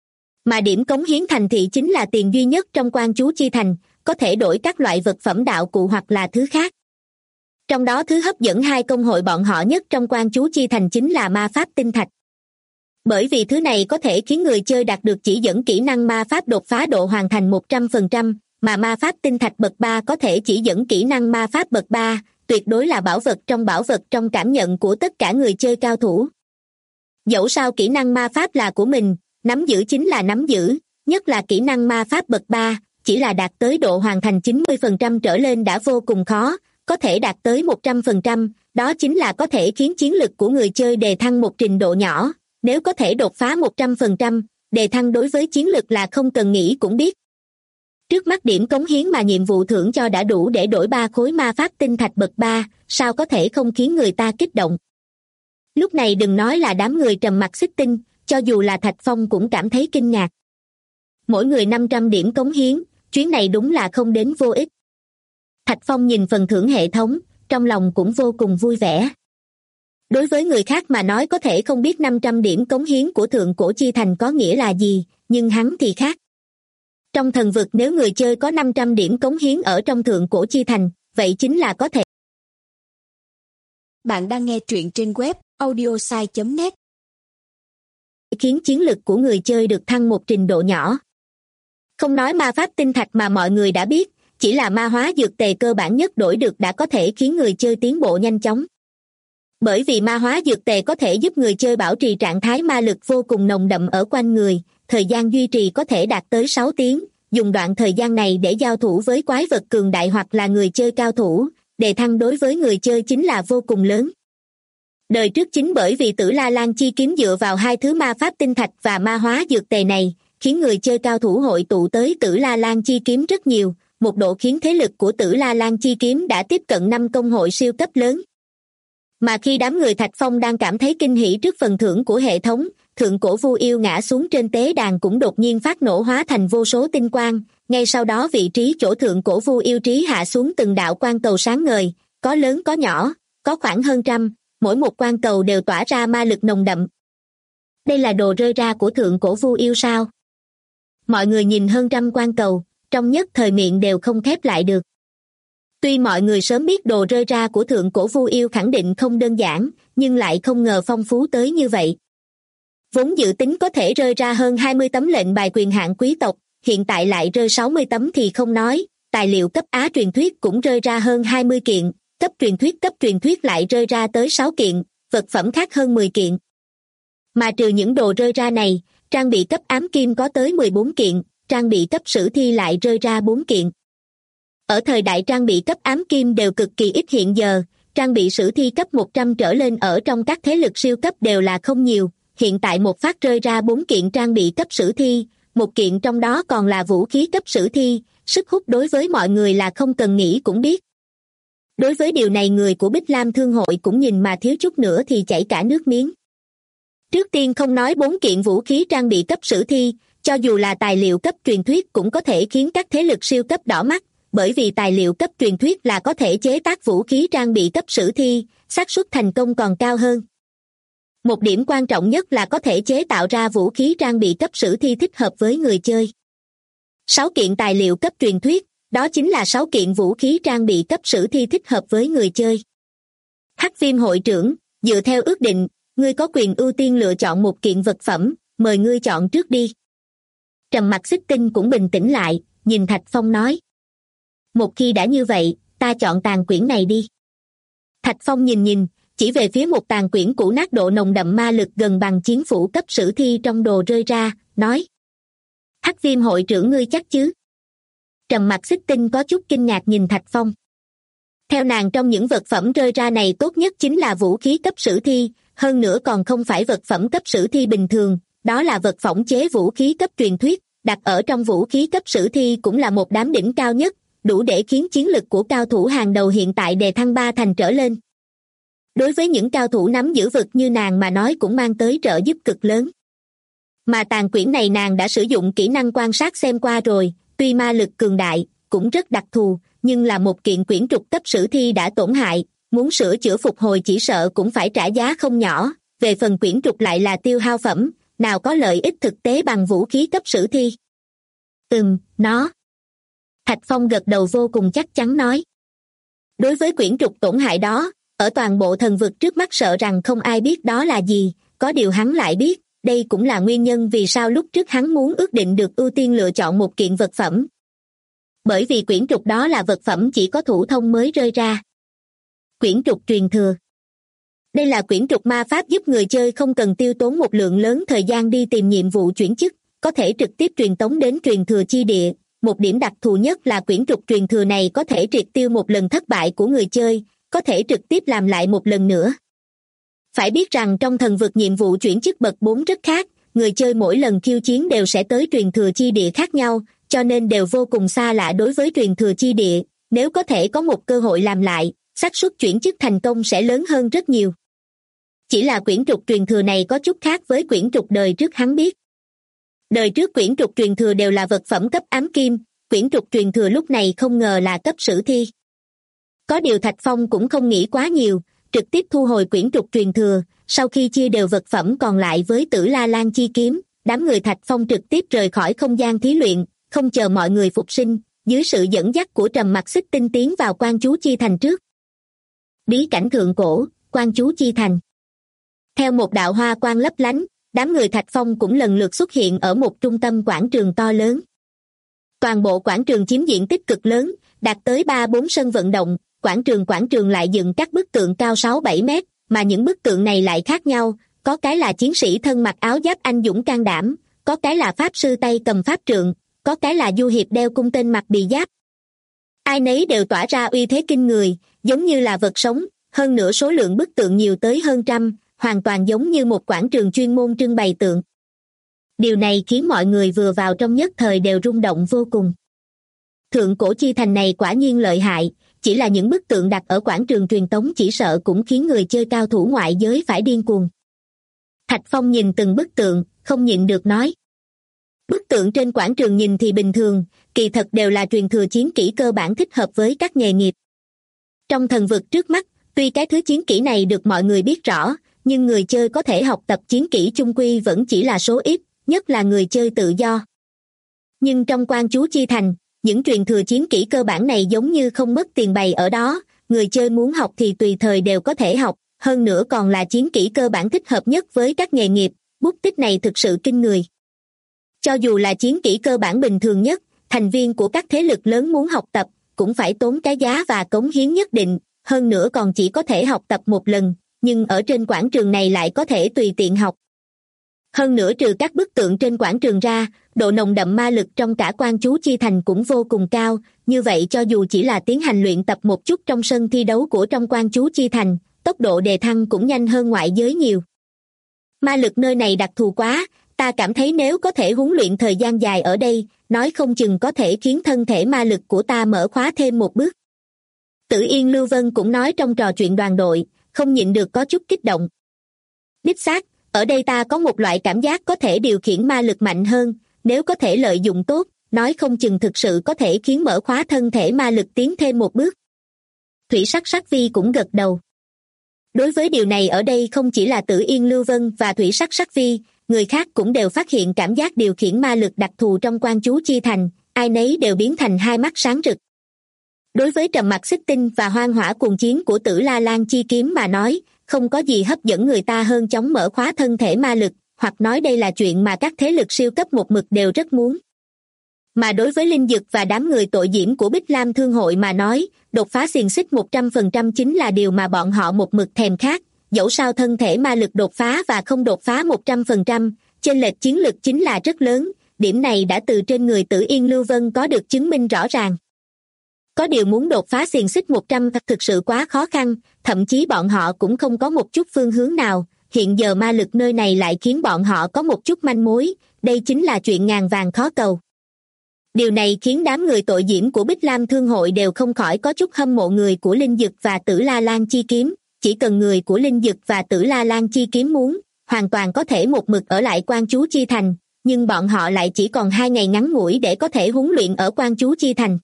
Mà điểm cống hiến thành thị chính là tiền duy nhất trong quan chú chi thành, có thể đổi các loại vật phẩm đạo cụ hoặc là thứ khác. Trong đó thứ hấp dẫn hai công hội bọn họ nhất trong quan chú chi thành chính là ma pháp tinh thạch. Bởi vì thứ này có thể khiến người chơi đạt được chỉ dẫn kỹ năng ma pháp đột phá độ hoàn thành 100%, mà ma pháp tinh thạch bậc 3 có thể chỉ dẫn kỹ năng ma pháp bậc 3, tuyệt đối là bảo vật trong cảm nhận của tất cả người chơi cao thủ. Dẫu sao kỹ năng ma pháp là của mình, nắm giữ chính là nắm giữ, nhất là kỹ năng ma pháp bậc 3, chỉ là đạt tới độ hoàn thành 90% trở lên đã vô cùng khó, có thể đạt tới 100%, đó chính là có thể khiến chiến lực của người chơi đề thăng một trình độ nhỏ, nếu có thể đột phá 100%, đề thăng đối với chiến lực là không cần nghĩ cũng biết. Trước mắt điểm cống hiến mà nhiệm vụ thưởng cho đã đủ để đổi 3 khối ma pháp tinh thạch bậc 3, sao có thể không khiến người ta kích động. Lúc này đừng nói là đám người Trầm Mặc Xích Tinh, cho dù là Thạch Phong cũng cảm thấy kinh ngạc. Mỗi người 500 điểm cống hiến, chuyến này đúng là không đến vô ích. Thạch Phong nhìn phần thưởng hệ thống, trong lòng cũng vô cùng vui vẻ. Đối với người khác mà nói có thể không biết 500 điểm cống hiến của Thượng Cổ Chi Thành có nghĩa là gì, nhưng hắn thì khác. Trong thần vực nếu người chơi có 500 điểm cống hiến ở trong Thượng Cổ Chi Thành, vậy chính là có thể. Bạn đang nghe truyện trên web audiosai.net. Khiến chiến lực của người chơi được thăng một trình độ nhỏ. Không nói ma pháp tinh thạch mà mọi người đã biết, chỉ là ma hóa dược tề cơ bản nhất đổi được đã có thể khiến người chơi tiến bộ nhanh chóng. Bởi vì ma hóa dược tề có thể giúp người chơi bảo trì trạng thái ma lực vô cùng nồng đậm ở quanh người, thời gian duy trì có thể đạt tới 6 tiếng, dùng đoạn thời gian này để giao thủ với quái vật cường đại hoặc là người chơi cao thủ, đề thăng đối với người chơi chính là vô cùng lớn. Đời trước chính bởi vì Tử La Lan Chi kiếm dựa vào hai thứ ma pháp tinh thạch và ma hóa dược tề này, khiến người chơi cao thủ hội tụ tới Tử La Lan Chi kiếm rất nhiều, một độ khiến thế lực của Tử La Lan Chi kiếm đã tiếp cận 5 công hội siêu cấp lớn. Mà khi đám người Thạch Phong đang cảm thấy kinh hỉ trước phần thưởng của hệ thống, Thượng Cổ Vu Yêu ngã xuống trên tế đàn cũng đột nhiên phát nổ hóa thành vô số tinh quang, ngay sau đó vị trí chỗ Thượng Cổ Vu Yêu trí hạ xuống từng đạo quang cầu sáng ngời, có lớn có nhỏ, có khoảng hơn trăm, mỗi một quang cầu đều tỏa ra ma lực nồng đậm. Đây là đồ rơi ra của Thượng Cổ Vu Yêu sao? Mọi người nhìn hơn trăm quang cầu, trong nhất thời miệng đều không khép lại được. Tuy mọi người sớm biết đồ rơi ra của Thượng Cổ Vu Yêu khẳng định không đơn giản, nhưng lại không ngờ phong phú tới như vậy. Vốn dự tính có thể rơi ra hơn 20 tấm lệnh bài quyền hạn quý tộc, hiện tại lại rơi 60 tấm thì không nói, tài liệu cấp Á truyền thuyết cũng rơi ra hơn 20 kiện, cấp truyền thuyết lại rơi ra tới 6 kiện, vật phẩm khác hơn 10 kiện. Mà trừ những đồ rơi ra này, trang bị cấp ám kim có tới 14 kiện, trang bị cấp sử thi lại rơi ra 4 kiện. Ở thời đại trang bị cấp ám kim đều cực kỳ ít hiện giờ, trang bị sử thi cấp 100 trở lên ở trong các thế lực siêu cấp đều là không nhiều, hiện tại một phát rơi ra 4 kiện trang bị cấp sử thi, một kiện trong đó còn là vũ khí cấp sử thi, sức hút đối với mọi người là không cần nghĩ cũng biết. Đối với điều này người của Bích Lam Thương hội cũng nhìn mà thiếu chút nữa thì chảy cả nước miếng. Trước tiên không nói 4 kiện vũ khí trang bị cấp sử thi, cho dù là tài liệu cấp truyền thuyết cũng có thể khiến các thế lực siêu cấp đỏ mắt, bởi vì tài liệu cấp truyền thuyết là có thể chế tác vũ khí trang bị cấp sử thi, xác suất thành công còn cao hơn. Một điểm quan trọng nhất là có thể chế tạo ra vũ khí trang bị cấp sử thi thích hợp với người chơi. 6 kiện tài liệu cấp truyền thuyết, đó chính là 6 kiện vũ khí trang bị cấp sử thi thích hợp với người chơi. Hắc Viêm hội trưởng, dựa theo ước định, ngươi có quyền ưu tiên lựa chọn một kiện vật phẩm, mời ngươi chọn trước đi. Trầm Mặc Xích Tinh cũng bình tĩnh lại, nhìn Thạch Phong nói. Một khi đã như vậy, ta chọn tàn quyển này đi. Thạch Phong nhìn, chỉ về phía một tàn quyển cũ nát độ nồng đậm ma lực gần bằng chiến phủ cấp sử thi trong đồ rơi ra, nói. Hắc Viêm hội trưởng ngươi chắc chứ? Trầm Mặc Xích Tinh có chút kinh ngạc nhìn Thạch Phong. Theo nàng trong những vật phẩm rơi ra này tốt nhất chính là vũ khí cấp sử thi, hơn nữa còn không phải vật phẩm cấp sử thi bình thường, đó là vật phỏng chế vũ khí cấp truyền thuyết, đặt ở trong vũ khí cấp sử thi cũng là một đám đỉnh cao nhất, đủ để khiến chiến lực của cao thủ hàng đầu hiện tại đề thăng 3 thành trở lên. Đối với những cao thủ nắm giữ vực như nàng mà nói cũng mang tới trợ giúp cực lớn. Mà tàn quyển này nàng đã sử dụng kỹ năng quan sát xem qua rồi, tuy ma lực cường đại, cũng rất đặc thù, nhưng là một kiện quyển trục cấp sử thi đã tổn hại, muốn sửa chữa phục hồi chỉ sợ cũng phải trả giá không nhỏ, về phần quyển trục lại là tiêu hao phẩm, nào có lợi ích thực tế bằng vũ khí cấp sử thi. Nó. Thạch Phong gật đầu vô cùng chắc chắn nói. Đối với quyển trục tổn hại đó, ở toàn bộ thần vực trước mắt sợ rằng không ai biết đó là gì, có điều hắn lại biết, đây cũng là nguyên nhân vì sao lúc trước hắn muốn ước định được ưu tiên lựa chọn một kiện vật phẩm. Bởi vì quyển trục đó là vật phẩm chỉ có thủ thông mới rơi ra. Quyển trục truyền thừa. Đây là quyển trục ma pháp giúp người chơi không cần tiêu tốn một lượng lớn thời gian đi tìm nhiệm vụ chuyển chức, có thể trực tiếp truyền tống đến truyền thừa chi địa. Một điểm đặc thù nhất là quyển trục truyền thừa này có thể triệt tiêu một lần thất bại của người chơi, có thể trực tiếp làm lại một lần nữa. Phải biết rằng trong thần vực nhiệm vụ chuyển chức bậc 4 rất khác, người chơi mỗi lần khiêu chiến đều sẽ tới truyền thừa chi địa khác nhau, cho nên đều vô cùng xa lạ đối với truyền thừa chi địa. Nếu có thể có một cơ hội làm lại, xác suất chuyển chức thành công sẽ lớn hơn rất nhiều. Chỉ là quyển trục truyền thừa này có chút khác với quyển trục đời trước hắn biết. Đời trước quyển trục truyền thừa đều là vật phẩm cấp ám kim, quyển trục truyền thừa lúc này không ngờ là cấp sử thi. Có điều Thạch Phong cũng không nghĩ quá nhiều, trực tiếp thu hồi quyển trục truyền thừa, sau khi chia đều vật phẩm còn lại với Tử La Lan chi kiếm, đám người Thạch Phong trực tiếp rời khỏi không gian thí luyện, không chờ mọi người phục sinh, dưới sự dẫn dắt của Trầm Mặc Xích Tinh tiến vào Quan Chú Chi Thành trước. Bí cảnh thượng cổ, Quan Chú Chi Thành. Theo một đạo hoa quang lấp lánh, đám người Thạch Phong cũng lần lượt xuất hiện ở một trung tâm quảng trường to lớn. Toàn bộ quảng trường chiếm diện tích cực lớn, đạt tới 3-4 sân vận động, quảng trường lại dựng các bức tượng cao 6-7 mét, mà những bức tượng này lại khác nhau, có cái là chiến sĩ thân mặc áo giáp anh dũng can đảm, có cái là pháp sư tay cầm pháp trượng, có cái là du hiệp đeo cung tên mặc bì giáp. Ai nấy đều tỏa ra uy thế kinh người, giống như là vật sống, hơn nữa số lượng bức tượng nhiều tới hơn trăm, hoàn toàn giống như một quảng trường chuyên môn trưng bày tượng. Điều này khiến mọi người vừa vào trong nhất thời đều rung động vô cùng. Thượng cổ chi thành này quả nhiên lợi hại, chỉ là những bức tượng đặt ở quảng trường truyền tống chỉ sợ cũng khiến người chơi cao thủ ngoại giới phải điên cuồng. Thạch Phong nhìn từng bức tượng, không nhịn được nói. Bức tượng trên quảng trường nhìn thì bình thường, kỳ thật đều là truyền thừa chiến kỹ cơ bản thích hợp với các nghề nghiệp. Trong thần vực trước mắt, tuy cái thứ chiến kỹ này được mọi người biết rõ, nhưng người chơi có thể học tập chiến kỹ chung quy vẫn chỉ là số ít, nhất là người chơi tự do. Nhưng trong Quan Chú Chi Thành, những truyền thừa chiến kỹ cơ bản này giống như không mất tiền bày ở đó, người chơi muốn học thì tùy thời đều có thể học, hơn nữa còn là chiến kỹ cơ bản thích hợp nhất với các nghề nghiệp, bút tích này thực sự kinh người. Cho dù là chiến kỹ cơ bản bình thường nhất, thành viên của các thế lực lớn muốn học tập, cũng phải tốn cái giá và cống hiến nhất định, hơn nữa còn chỉ có thể học tập một lần, nhưng ở trên quảng trường này lại có thể tùy tiện học. Hơn nữa trừ các bức tượng trên quảng trường ra, độ nồng đậm ma lực trong cả Quan Chú Chi Thành cũng vô cùng cao, như vậy cho dù chỉ là tiến hành luyện tập một chút trong sân thi đấu của trong Quan Chú Chi Thành, tốc độ đề thăng cũng nhanh hơn ngoại giới nhiều. Ma lực nơi này đặc thù quá, ta cảm thấy nếu có thể huấn luyện thời gian dài ở đây, nói không chừng có thể khiến thân thể ma lực của ta mở khóa thêm một bước. Tử Yên Lưu Vân cũng nói trong trò chuyện đoàn đội, không nhịn được có chút kích động. Đích xác, ở đây ta có một loại cảm giác có thể điều khiển ma lực mạnh hơn, nếu có thể lợi dụng tốt, nói không chừng thực sự có thể khiến mở khóa thân thể ma lực tiến thêm một bước. Thủy Sắc Sắc Vi cũng gật đầu. Đối với điều này ở đây không chỉ là Tử Yên Lưu Vân và Thủy Sắc Sắc Vi, người khác cũng đều phát hiện cảm giác điều khiển ma lực đặc thù trong Quan Chú Chi Thành, ai nấy đều biến thành hai mắt sáng rực. Đối với Trầm Mặc Xích Tinh và Hoang Hỏa Cuồng Chiến của Tử La Lan chi kiếm mà nói, không có gì hấp dẫn người ta hơn chóng mở khóa thân thể ma lực, hoặc nói đây là chuyện mà các thế lực siêu cấp một mực đều rất muốn. Mà đối với Linh Dực và đám người tội diễm của Bích Lam Thương hội mà nói, đột phá xiềng xích 100% chính là điều mà bọn họ một mực thèm khát, dẫu sao thân thể ma lực đột phá và không đột phá 100%, chênh lệch chiến lực chính là rất lớn, điểm này đã từ trên người Tử Yên Lưu Vân có được chứng minh rõ ràng. Có điều muốn đột phá xiềng xích 100 thực sự quá khó khăn, thậm chí bọn họ cũng không có một chút phương hướng nào, hiện giờ ma lực nơi này lại khiến bọn họ có một chút manh mối, đây chính là chuyện ngàn vàng khó cầu. Điều này khiến đám người tội diễm của Bích Lam Thương hội đều không khỏi có chút hâm mộ người của Linh Dực và Tử La Lan chi kiếm, chỉ cần người của Linh Dực và Tử La Lan chi kiếm muốn, hoàn toàn có thể một mực ở lại Quan Chú Chi Thành, nhưng bọn họ lại chỉ còn 2 ngày ngắn ngủi để có thể huấn luyện ở Quan Chú Chi Thành.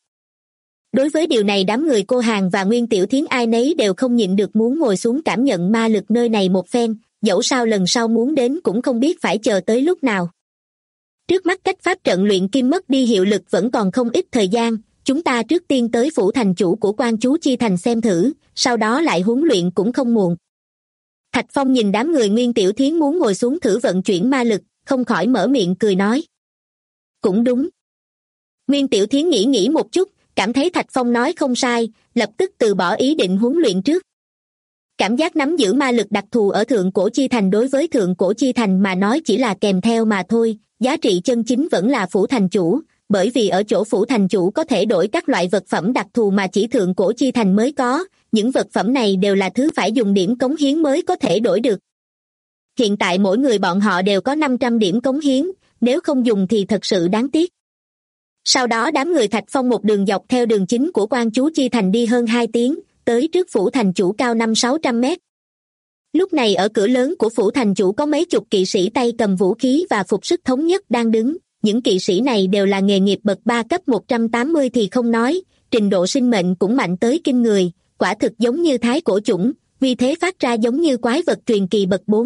Đối với điều này đám người Cô Hàng và Nguyên Tiểu Thiến ai nấy đều không nhịn được muốn ngồi xuống cảm nhận ma lực nơi này một phen, dẫu sao lần sau muốn đến cũng không biết phải chờ tới lúc nào. Trước mắt cách pháp trận luyện kim mất đi hiệu lực vẫn còn không ít thời gian, chúng ta trước tiên tới phủ thành chủ của Quan Chú Chi Thành xem thử, sau đó lại huấn luyện cũng không muộn. Thạch Phong nhìn đám người Nguyên Tiểu Thiến muốn ngồi xuống thử vận chuyển ma lực, không khỏi mở miệng cười nói. Cũng đúng. Nguyên Tiểu Thiến nghĩ một chút, cảm thấy Thạch Phong nói không sai, lập tức từ bỏ ý định huấn luyện trước. Cảm giác nắm giữ ma lực đặc thù ở Thượng Cổ Chi Thành đối với Thượng Cổ Chi Thành mà nói chỉ là kèm theo mà thôi, giá trị chân chính vẫn là phủ thành chủ, bởi vì ở chỗ phủ thành chủ có thể đổi các loại vật phẩm đặc thù mà chỉ Thượng Cổ Chi Thành mới có, những vật phẩm này đều là thứ phải dùng điểm cống hiến mới có thể đổi được. Hiện tại mỗi người bọn họ đều có 500 điểm cống hiến, nếu không dùng thì thật sự đáng tiếc. Sau đó đám người Thạch Phong một đường dọc theo đường chính của Quan Chú Chi Thành đi hơn 2 tiếng, tới trước phủ thành chủ cao 500-600 mét. Lúc này ở cửa lớn của phủ thành chủ có mấy chục kỵ sĩ tay cầm vũ khí và phục sức thống nhất đang đứng, những kỵ sĩ này đều là nghề nghiệp bậc 3 cấp 180 thì không nói, trình độ sinh mệnh cũng mạnh tới kinh người, quả thực giống như thái cổ chủng, vì thế phát ra giống như quái vật truyền kỳ bậc 4.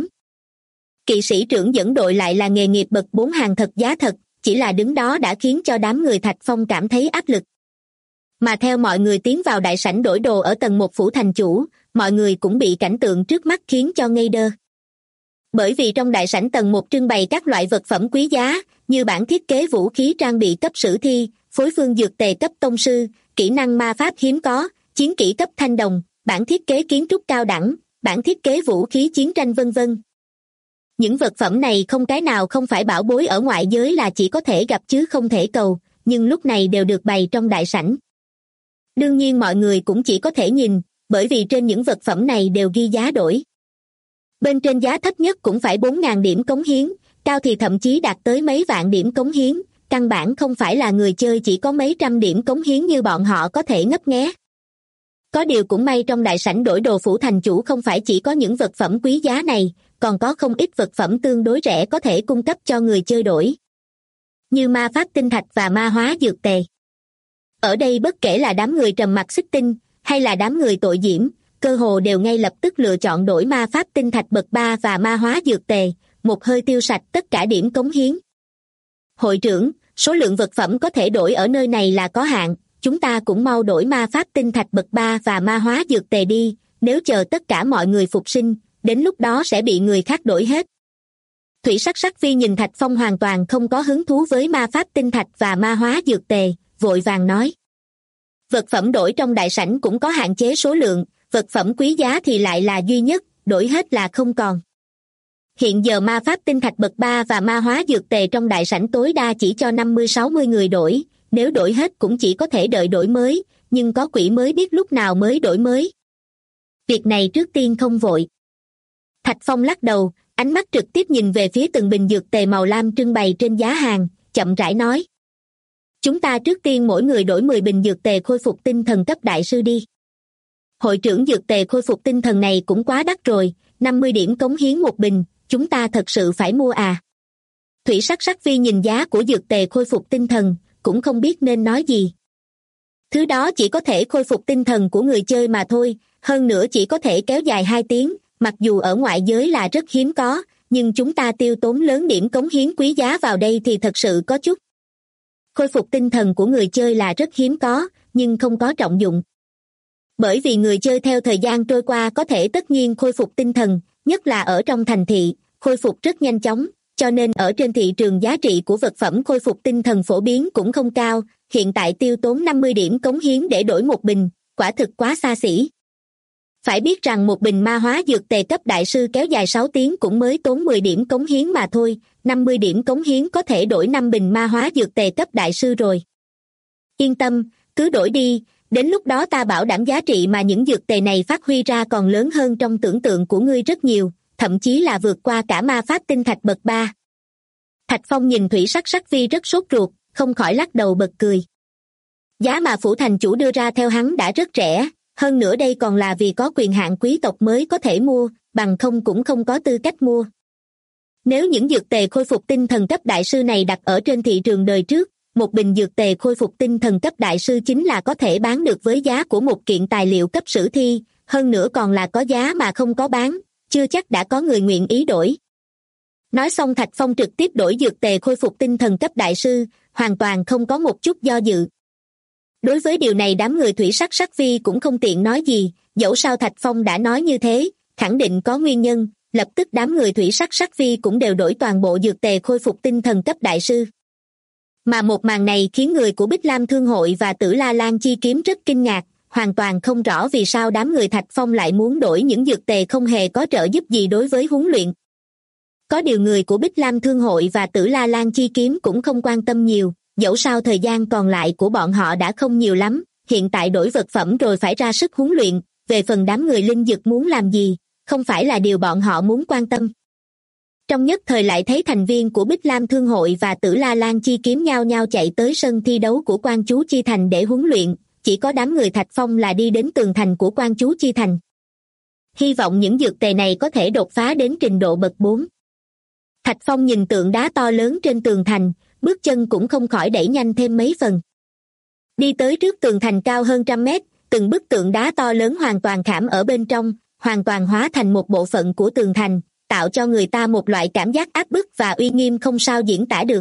Kỵ sĩ trưởng dẫn đội lại là nghề nghiệp bậc 4 hàng thật giá thật, chỉ là đứng đó đã khiến cho đám người Thạch Phong cảm thấy áp lực. Mà theo mọi người tiến vào đại sảnh đổi đồ ở tầng 1 phủ thành chủ, mọi người cũng bị cảnh tượng trước mắt khiến cho ngây đơ. Bởi vì trong đại sảnh tầng 1 trưng bày các loại vật phẩm quý giá, như bản thiết kế vũ khí trang bị cấp sử thi, phối phương dược tề cấp tông sư, kỹ năng ma pháp hiếm có, chiến kỹ cấp thanh đồng, bản thiết kế kiến trúc cao đẳng, bản thiết kế vũ khí chiến tranh vân vân. Những vật phẩm này không cái nào không phải bảo bối ở ngoại giới là chỉ có thể gặp chứ không thể cầu, nhưng lúc này đều được bày trong đại sảnh. Đương nhiên mọi người cũng chỉ có thể nhìn, bởi vì trên những vật phẩm này đều ghi giá đổi. Bên trên giá thấp nhất cũng phải 4.000 điểm cống hiến, cao thì thậm chí đạt tới mấy vạn điểm cống hiến, căn bản không phải là người chơi chỉ có mấy trăm điểm cống hiến như bọn họ có thể ngấp nghé. Có điều cũng may trong đại sảnh đổi đồ phủ thành chủ không phải chỉ có những vật phẩm quý giá này, còn có không ít vật phẩm tương đối rẻ có thể cung cấp cho người chơi đổi. Như ma pháp tinh thạch và ma hóa dược tề. Ở đây bất kể là đám người trầm mặc xích tinh, hay là đám người tội diễm, cơ hồ đều ngay lập tức lựa chọn đổi ma pháp tinh thạch bậc 3 và ma hóa dược tề, một hơi tiêu sạch tất cả điểm cống hiến. Hội trưởng, số lượng vật phẩm có thể đổi ở nơi này là có hạn, chúng ta cũng mau đổi ma pháp tinh thạch bậc 3 và ma hóa dược tề đi, nếu chờ tất cả mọi người phục sinh, đến lúc đó sẽ bị người khác đổi hết. Thủy Sắc Sắc Vi nhìn Thạch Phong hoàn toàn không có hứng thú với ma pháp tinh thạch và ma hóa dược tề, vội vàng nói. Vật phẩm đổi trong đại sảnh cũng có hạn chế số lượng, vật phẩm quý giá thì lại là duy nhất, đổi hết là không còn. Hiện giờ ma pháp tinh thạch bậc 3 và ma hóa dược tề trong đại sảnh tối đa chỉ cho 50-60 người đổi, nếu đổi hết cũng chỉ có thể đợi đổi mới, nhưng có quỷ mới biết lúc nào mới đổi mới. Việc này trước tiên không vội. Thạch Phong lắc đầu, ánh mắt trực tiếp nhìn về phía từng bình dược tề màu lam trưng bày trên giá hàng, chậm rãi nói. Chúng ta trước tiên mỗi người đổi 10 bình dược tề khôi phục tinh thần cấp đại sư đi. Hội trưởng dược tề khôi phục tinh thần này cũng quá đắt rồi, 50 điểm cống hiến một bình, chúng ta thật sự phải mua à? Thủy Sắc Sắc Vi nhìn giá của dược tề khôi phục tinh thần, cũng không biết nên nói gì. Thứ đó chỉ có thể khôi phục tinh thần của người chơi mà thôi, hơn nữa chỉ có thể kéo dài 2 tiếng, mặc dù ở ngoại giới là rất hiếm có, nhưng chúng ta tiêu tốn lớn điểm cống hiến quý giá vào đây thì thật sự có chút. Khôi phục tinh thần của người chơi là rất hiếm có, nhưng không có trọng dụng. Bởi vì người chơi theo thời gian trôi qua có thể tất nhiên khôi phục tinh thần, nhất là ở trong thành thị, khôi phục rất nhanh chóng, cho nên ở trên thị trường giá trị của vật phẩm khôi phục tinh thần phổ biến cũng không cao, hiện tại tiêu tốn 50 điểm cống hiến để đổi một bình, quả thực quá xa xỉ. Phải biết rằng một bình ma hóa dược tề cấp đại sư kéo dài 6 tiếng cũng mới tốn 10 điểm cống hiến mà thôi, 50 điểm cống hiến có thể đổi 5 bình ma hóa dược tề cấp đại sư rồi. Yên tâm, cứ đổi đi, đến lúc đó ta bảo đảm giá trị mà những dược tề này phát huy ra còn lớn hơn trong tưởng tượng của ngươi rất nhiều, thậm chí là vượt qua cả ma pháp tinh thạch bậc 3. Thạch Phong nhìn Thủy Sắc Sắc Vi rất sốt ruột, không khỏi lắc đầu bật cười. Giá mà phủ thành chủ đưa ra theo hắn đã rất rẻ, hơn nữa đây còn là vì có quyền hạn quý tộc mới có thể mua, bằng không cũng không có tư cách mua. Nếu những dược tề khôi phục tinh thần cấp đại sư này đặt ở trên thị trường đời trước, một bình dược tề khôi phục tinh thần cấp đại sư chính là có thể bán được với giá của một kiện tài liệu cấp sử thi, hơn nữa còn là có giá mà không có bán, chưa chắc đã có người nguyện ý đổi. Nói xong Thạch Phong trực tiếp đổi dược tề khôi phục tinh thần cấp đại sư, hoàn toàn không có một chút do dự. Đối với điều này đám người Thủy Sắc Sắc Vi cũng không tiện nói gì, dẫu sao Thạch Phong đã nói như thế, khẳng định có nguyên nhân, lập tức đám người thủy sắc sắc vi cũng đều đổi toàn bộ dược tề khôi phục tinh thần cấp đại sư. Mà một màn này khiến người của Bích Lam Thương hội và Tử La Lan Chi Kiếm rất kinh ngạc, hoàn toàn không rõ vì sao đám người Thạch Phong lại muốn đổi những dược tề không hề có trợ giúp gì đối với huấn luyện. Có điều người của Bích Lam Thương hội và Tử La Lan Chi Kiếm cũng không quan tâm nhiều, dẫu sao thời gian còn lại của bọn họ đã không nhiều lắm, hiện tại đổi vật phẩm rồi phải ra sức huấn luyện, về phần đám người linh dược muốn làm gì, không phải là điều bọn họ muốn quan tâm. Trong nhất thời lại thấy thành viên của Bích Lam Thương hội và Tử La Lan Chi Kiếm nhao nhao chạy tới sân thi đấu của Quan Chú Chi Thành để huấn luyện, chỉ có đám người Thạch Phong là đi đến tường thành của Quan Chú Chi Thành. Hy vọng những dược tề này có thể đột phá đến trình độ bậc 4. Thạch Phong nhìn tượng đá to lớn trên tường thành, bước chân cũng không khỏi đẩy nhanh thêm mấy phần. Đi tới trước tường thành cao hơn 100 mét, từng bức tượng đá to lớn hoàn toàn khảm ở bên trong, hoàn toàn hóa thành một bộ phận của tường thành, tạo cho người ta một loại cảm giác áp bức và uy nghiêm không sao diễn tả được.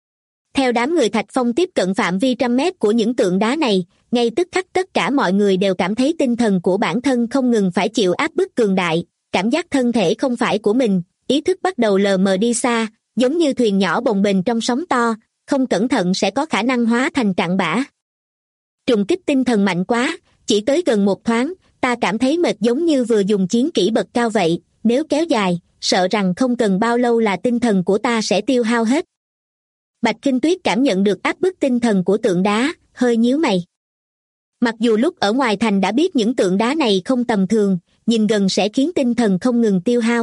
Theo đám người Thạch Phong tiếp cận phạm vi 100 mét của những tượng đá này, ngay tức khắc tất cả mọi người đều cảm thấy tinh thần của bản thân không ngừng phải chịu áp bức cường đại, cảm giác thân thể không phải của mình, ý thức bắt đầu lờ mờ đi xa, giống như thuyền nhỏ bồng bềnh trong sóng to, không cẩn thận sẽ có khả năng hóa thành cặn bã. Trùng kích tinh thần mạnh quá, chỉ tới gần một thoáng, ta cảm thấy mệt giống như vừa dùng chiến kỹ bậc cao vậy, nếu kéo dài, sợ rằng không cần bao lâu là tinh thần của ta sẽ tiêu hao hết. Bạch Kinh Tuyết cảm nhận được áp bức tinh thần của tượng đá, hơi nhíu mày. Mặc dù lúc ở ngoài thành đã biết những tượng đá này không tầm thường, nhìn gần sẽ khiến tinh thần không ngừng tiêu hao.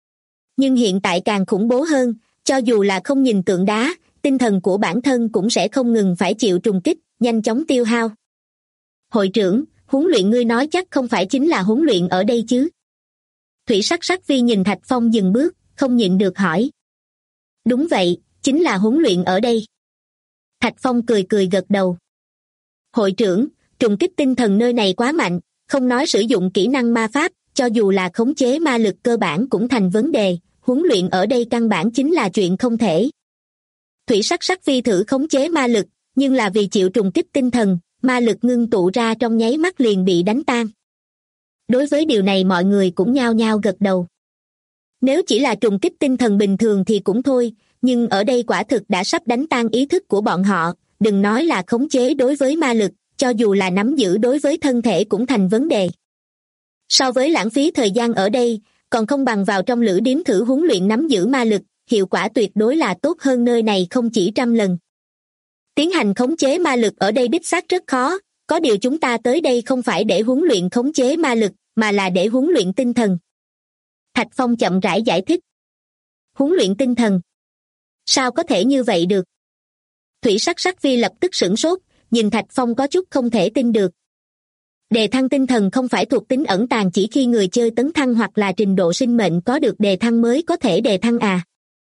Nhưng hiện tại càng khủng bố hơn, cho dù là không nhìn tượng đá, tinh thần của bản thân cũng sẽ không ngừng phải chịu trùng kích, nhanh chóng tiêu hao. Hội trưởng, huấn luyện ngươi nói chắc không phải chính là huấn luyện ở đây chứ? Thủy sắc sắc vi nhìn Thạch Phong dừng bước, không nhịn được hỏi. Đúng vậy, chính là huấn luyện ở đây. Thạch Phong cười cười gật đầu. Hội trưởng, trùng kích tinh thần nơi này quá mạnh, không nói sử dụng kỹ năng ma pháp, cho dù là khống chế ma lực cơ bản cũng thành vấn đề, huấn luyện ở đây căn bản chính là chuyện không thể. Thủy sắc sắc vi thử khống chế ma lực, nhưng là vì chịu trùng kích tinh thần, ma lực ngưng tụ ra trong nháy mắt liền bị đánh tan. Đối với điều này mọi người cũng nhao nhao gật đầu. Nếu chỉ là trùng kích tinh thần bình thường thì cũng thôi, nhưng ở đây quả thực đã sắp đánh tan ý thức của bọn họ, đừng nói là khống chế đối với ma lực, cho dù là nắm giữ đối với thân thể cũng thành vấn đề. So với lãng phí thời gian ở đây, còn không bằng vào trong lữ điếm thử huấn luyện nắm giữ ma lực, hiệu quả tuyệt đối là tốt hơn nơi này không chỉ 100 lần. Tiến hành khống chế ma lực ở đây đích xác rất khó, có điều chúng ta tới đây không phải để huấn luyện khống chế ma lực, mà là để huấn luyện tinh thần. Thạch Phong chậm rãi giải thích. Huấn luyện tinh thần? Sao có thể như vậy được? Thủy sắc sắc vi lập tức sửng sốt, nhìn Thạch Phong có chút không thể tin được. Đề thăng tinh thần không phải thuộc tính ẩn tàng chỉ khi người chơi tấn thăng hoặc là trình độ sinh mệnh có được đề thăng mới có thể đề thăng à?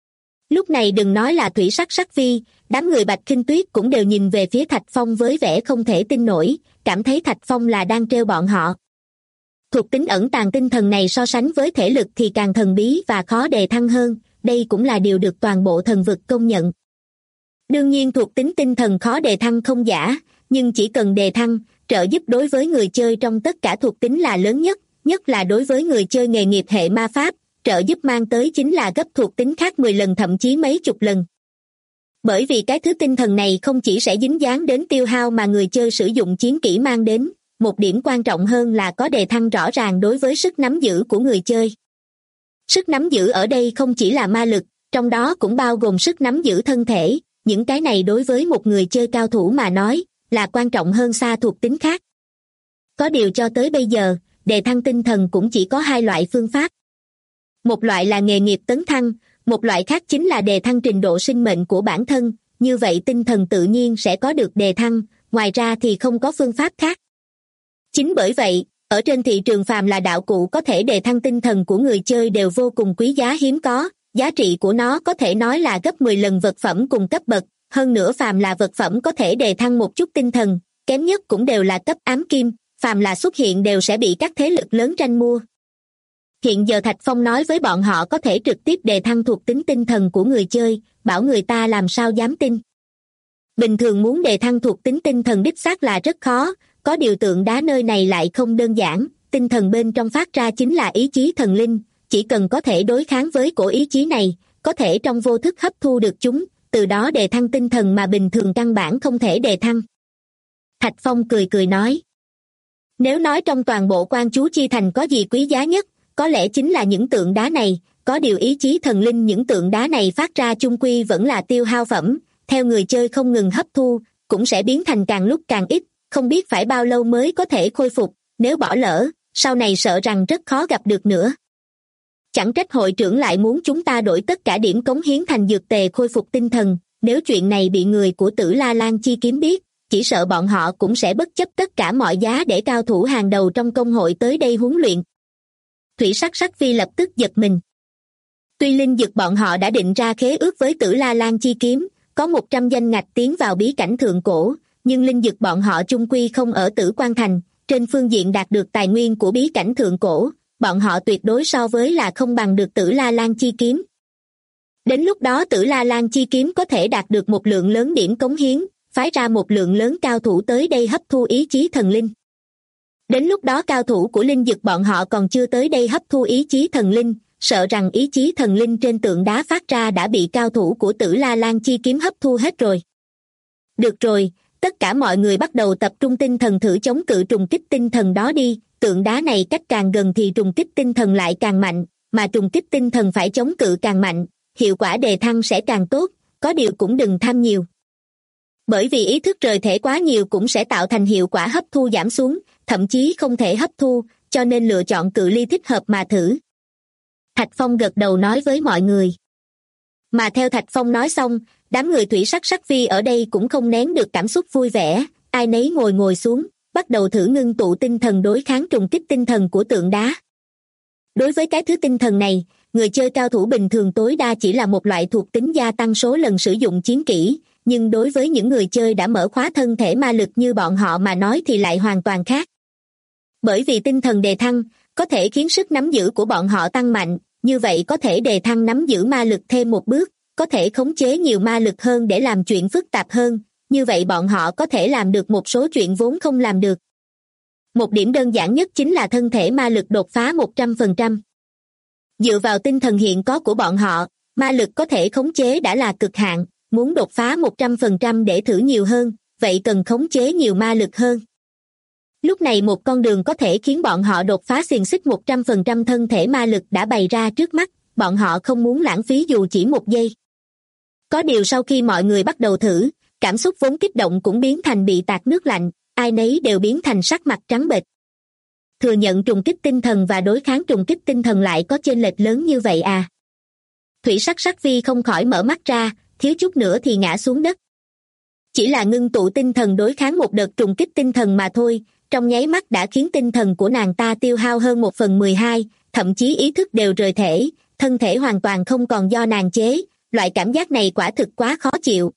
Lúc này đừng nói là thủy sắc sắc vi, đám người Bạch Kinh Tuyết cũng đều nhìn về phía Thạch Phong với vẻ không thể tin nổi, cảm thấy Thạch Phong là đang trêu bọn họ. Thuộc tính ẩn tàng tinh thần này so sánh với thể lực thì càng thần bí và khó đề thăng hơn, đây cũng là điều được toàn bộ thần vực công nhận. Đương nhiên thuộc tính tinh thần khó đề thăng không giả, nhưng chỉ cần đề thăng, trợ giúp đối với người chơi trong tất cả thuộc tính là lớn nhất, nhất là đối với người chơi nghề nghiệp hệ ma pháp, trợ giúp mang tới chính là gấp thuộc tính khác 10 lần thậm chí mấy chục lần. Bởi vì cái thứ tinh thần này không chỉ sẽ dính dáng đến tiêu hao mà người chơi sử dụng chiến kỹ mang đến, một điểm quan trọng hơn là có đề thăng rõ ràng đối với sức nắm giữ của người chơi. Sức nắm giữ ở đây không chỉ là ma lực, trong đó cũng bao gồm sức nắm giữ thân thể, những cái này đối với một người chơi cao thủ mà nói, là quan trọng hơn xa thuộc tính khác. Có điều cho tới bây giờ, đề thăng tinh thần cũng chỉ có hai loại phương pháp. Một loại là nghề nghiệp tấn thăng, một loại khác chính là đề thăng trình độ sinh mệnh của bản thân, như vậy tinh thần tự nhiên sẽ có được đề thăng, ngoài ra thì không có phương pháp khác. Chính bởi vậy, ở trên thị trường phàm là đạo cụ có thể đề thăng tinh thần của người chơi đều vô cùng quý giá hiếm có, giá trị của nó có thể nói là gấp 10 lần vật phẩm cùng cấp bậc, hơn nữa phàm là vật phẩm có thể đề thăng một chút tinh thần, kém nhất cũng đều là cấp ám kim, phàm là xuất hiện đều sẽ bị các thế lực lớn tranh mua. Hiện giờ Thạch Phong nói với bọn họ có thể trực tiếp đề thăng thuộc tính tinh thần của người chơi, bảo người ta làm sao dám tin. Bình thường muốn đề thăng thuộc tính tinh thần đích xác là rất khó, có điều tượng đá nơi này lại không đơn giản, tinh thần bên trong phát ra chính là ý chí thần linh, chỉ cần có thể đối kháng với cổ ý chí này, có thể trong vô thức hấp thu được chúng, từ đó đề thăng tinh thần mà bình thường căn bản không thể đề thăng. Thạch Phong cười cười nói. Nếu nói trong toàn bộ Quan Chú Chi Thành có gì quý giá nhất, có lẽ chính là những tượng đá này, có điều ý chí thần linh những tượng đá này phát ra chung quy vẫn là tiêu hao phẩm, theo người chơi không ngừng hấp thu, cũng sẽ biến thành càng lúc càng ít, không biết phải bao lâu mới có thể khôi phục, nếu bỏ lỡ, sau này sợ rằng rất khó gặp được nữa. Chẳng trách hội trưởng lại muốn chúng ta đổi tất cả điểm cống hiến thành dược tề khôi phục tinh thần, nếu chuyện này bị người của Tử La Lan Chi Kiếm biết, chỉ sợ bọn họ cũng sẽ bất chấp tất cả mọi giá để cao thủ hàng đầu trong công hội tới đây huấn luyện. Thủy Sắc Sắc Phi lập tức giật mình. Tuy linh dực bọn họ đã định ra khế ước với Tử La Lan Chi Kiếm, có 100 danh ngạch tiến vào bí cảnh thượng cổ, nhưng linh dực bọn họ chung quy không ở Tử Quan Thành, trên phương diện đạt được tài nguyên của bí cảnh thượng cổ, bọn họ tuyệt đối so với là không bằng được Tử La Lan Chi Kiếm. Đến lúc đó Tử La Lan Chi Kiếm có thể đạt được một lượng lớn điểm cống hiến, phái ra một lượng lớn cao thủ tới đây hấp thu ý chí thần linh. Đến lúc đó cao thủ của linh dực bọn họ còn chưa tới đây hấp thu ý chí thần linh, sợ rằng ý chí thần linh trên tượng đá phát ra đã bị cao thủ của Tử La Lan Chi Kiếm hấp thu hết rồi. Được rồi, tất cả mọi người bắt đầu tập trung tinh thần thử chống cự trùng kích tinh thần đó đi, tượng đá này cách càng gần thì trùng kích tinh thần lại càng mạnh, mà trùng kích tinh thần phải chống cự càng mạnh, hiệu quả đề thăng sẽ càng tốt, có điều cũng đừng tham nhiều. Bởi vì ý thức rời thể quá nhiều cũng sẽ tạo thành hiệu quả hấp thu giảm xuống, thậm chí không thể hấp thu, cho nên lựa chọn cự ly thích hợp mà thử. Thạch Phong gật đầu nói với mọi người. Mà theo Thạch Phong nói xong, đám người Thủy Sắc Sắc Phi ở đây cũng không nén được cảm xúc vui vẻ, ai nấy ngồi xuống, bắt đầu thử ngưng tụ tinh thần đối kháng trùng kích tinh thần của tượng đá. Đối với cái thứ tinh thần này, người chơi cao thủ bình thường tối đa chỉ là một loại thuộc tính gia tăng số lần sử dụng chiến kỹ, nhưng đối với những người chơi đã mở khóa thân thể ma lực như bọn họ mà nói thì lại hoàn toàn khác. Bởi vì tinh thần đề thăng, có thể khiến sức nắm giữ của bọn họ tăng mạnh, như vậy có thể đề thăng nắm giữ ma lực thêm một bước, có thể khống chế nhiều ma lực hơn để làm chuyện phức tạp hơn, như vậy bọn họ có thể làm được một số chuyện vốn không làm được. Một điểm đơn giản nhất chính là thân thể ma lực đột phá 100%. Dựa vào tinh thần hiện có của bọn họ, ma lực có thể khống chế đã là cực hạn, muốn đột phá 100% để thử nhiều hơn, vậy cần khống chế nhiều ma lực hơn. Lúc này một con đường có thể khiến bọn họ đột phá xiềng xích 100% thân thể ma lực đã bày ra trước mắt, bọn họ không muốn lãng phí dù chỉ một giây. Có điều sau khi mọi người bắt đầu thử, cảm xúc vốn kích động cũng biến thành bị tạt nước lạnh, ai nấy đều biến thành sắc mặt trắng bệch. Thừa nhận trùng kích tinh thần và đối kháng trùng kích tinh thần lại có chênh lệch lớn như vậy à? Thủy Sắc Sắc Phi không khỏi mở mắt ra, thiếu chút nữa thì ngã xuống đất. Chỉ là ngưng tụ tinh thần đối kháng một đợt trùng kích tinh thần mà thôi, trong nháy mắt đã khiến tinh thần của nàng ta tiêu hao hơn 1/12, thậm chí ý thức đều rời thể, thân thể hoàn toàn không còn do nàng chế, loại cảm giác này quả thực quá khó chịu.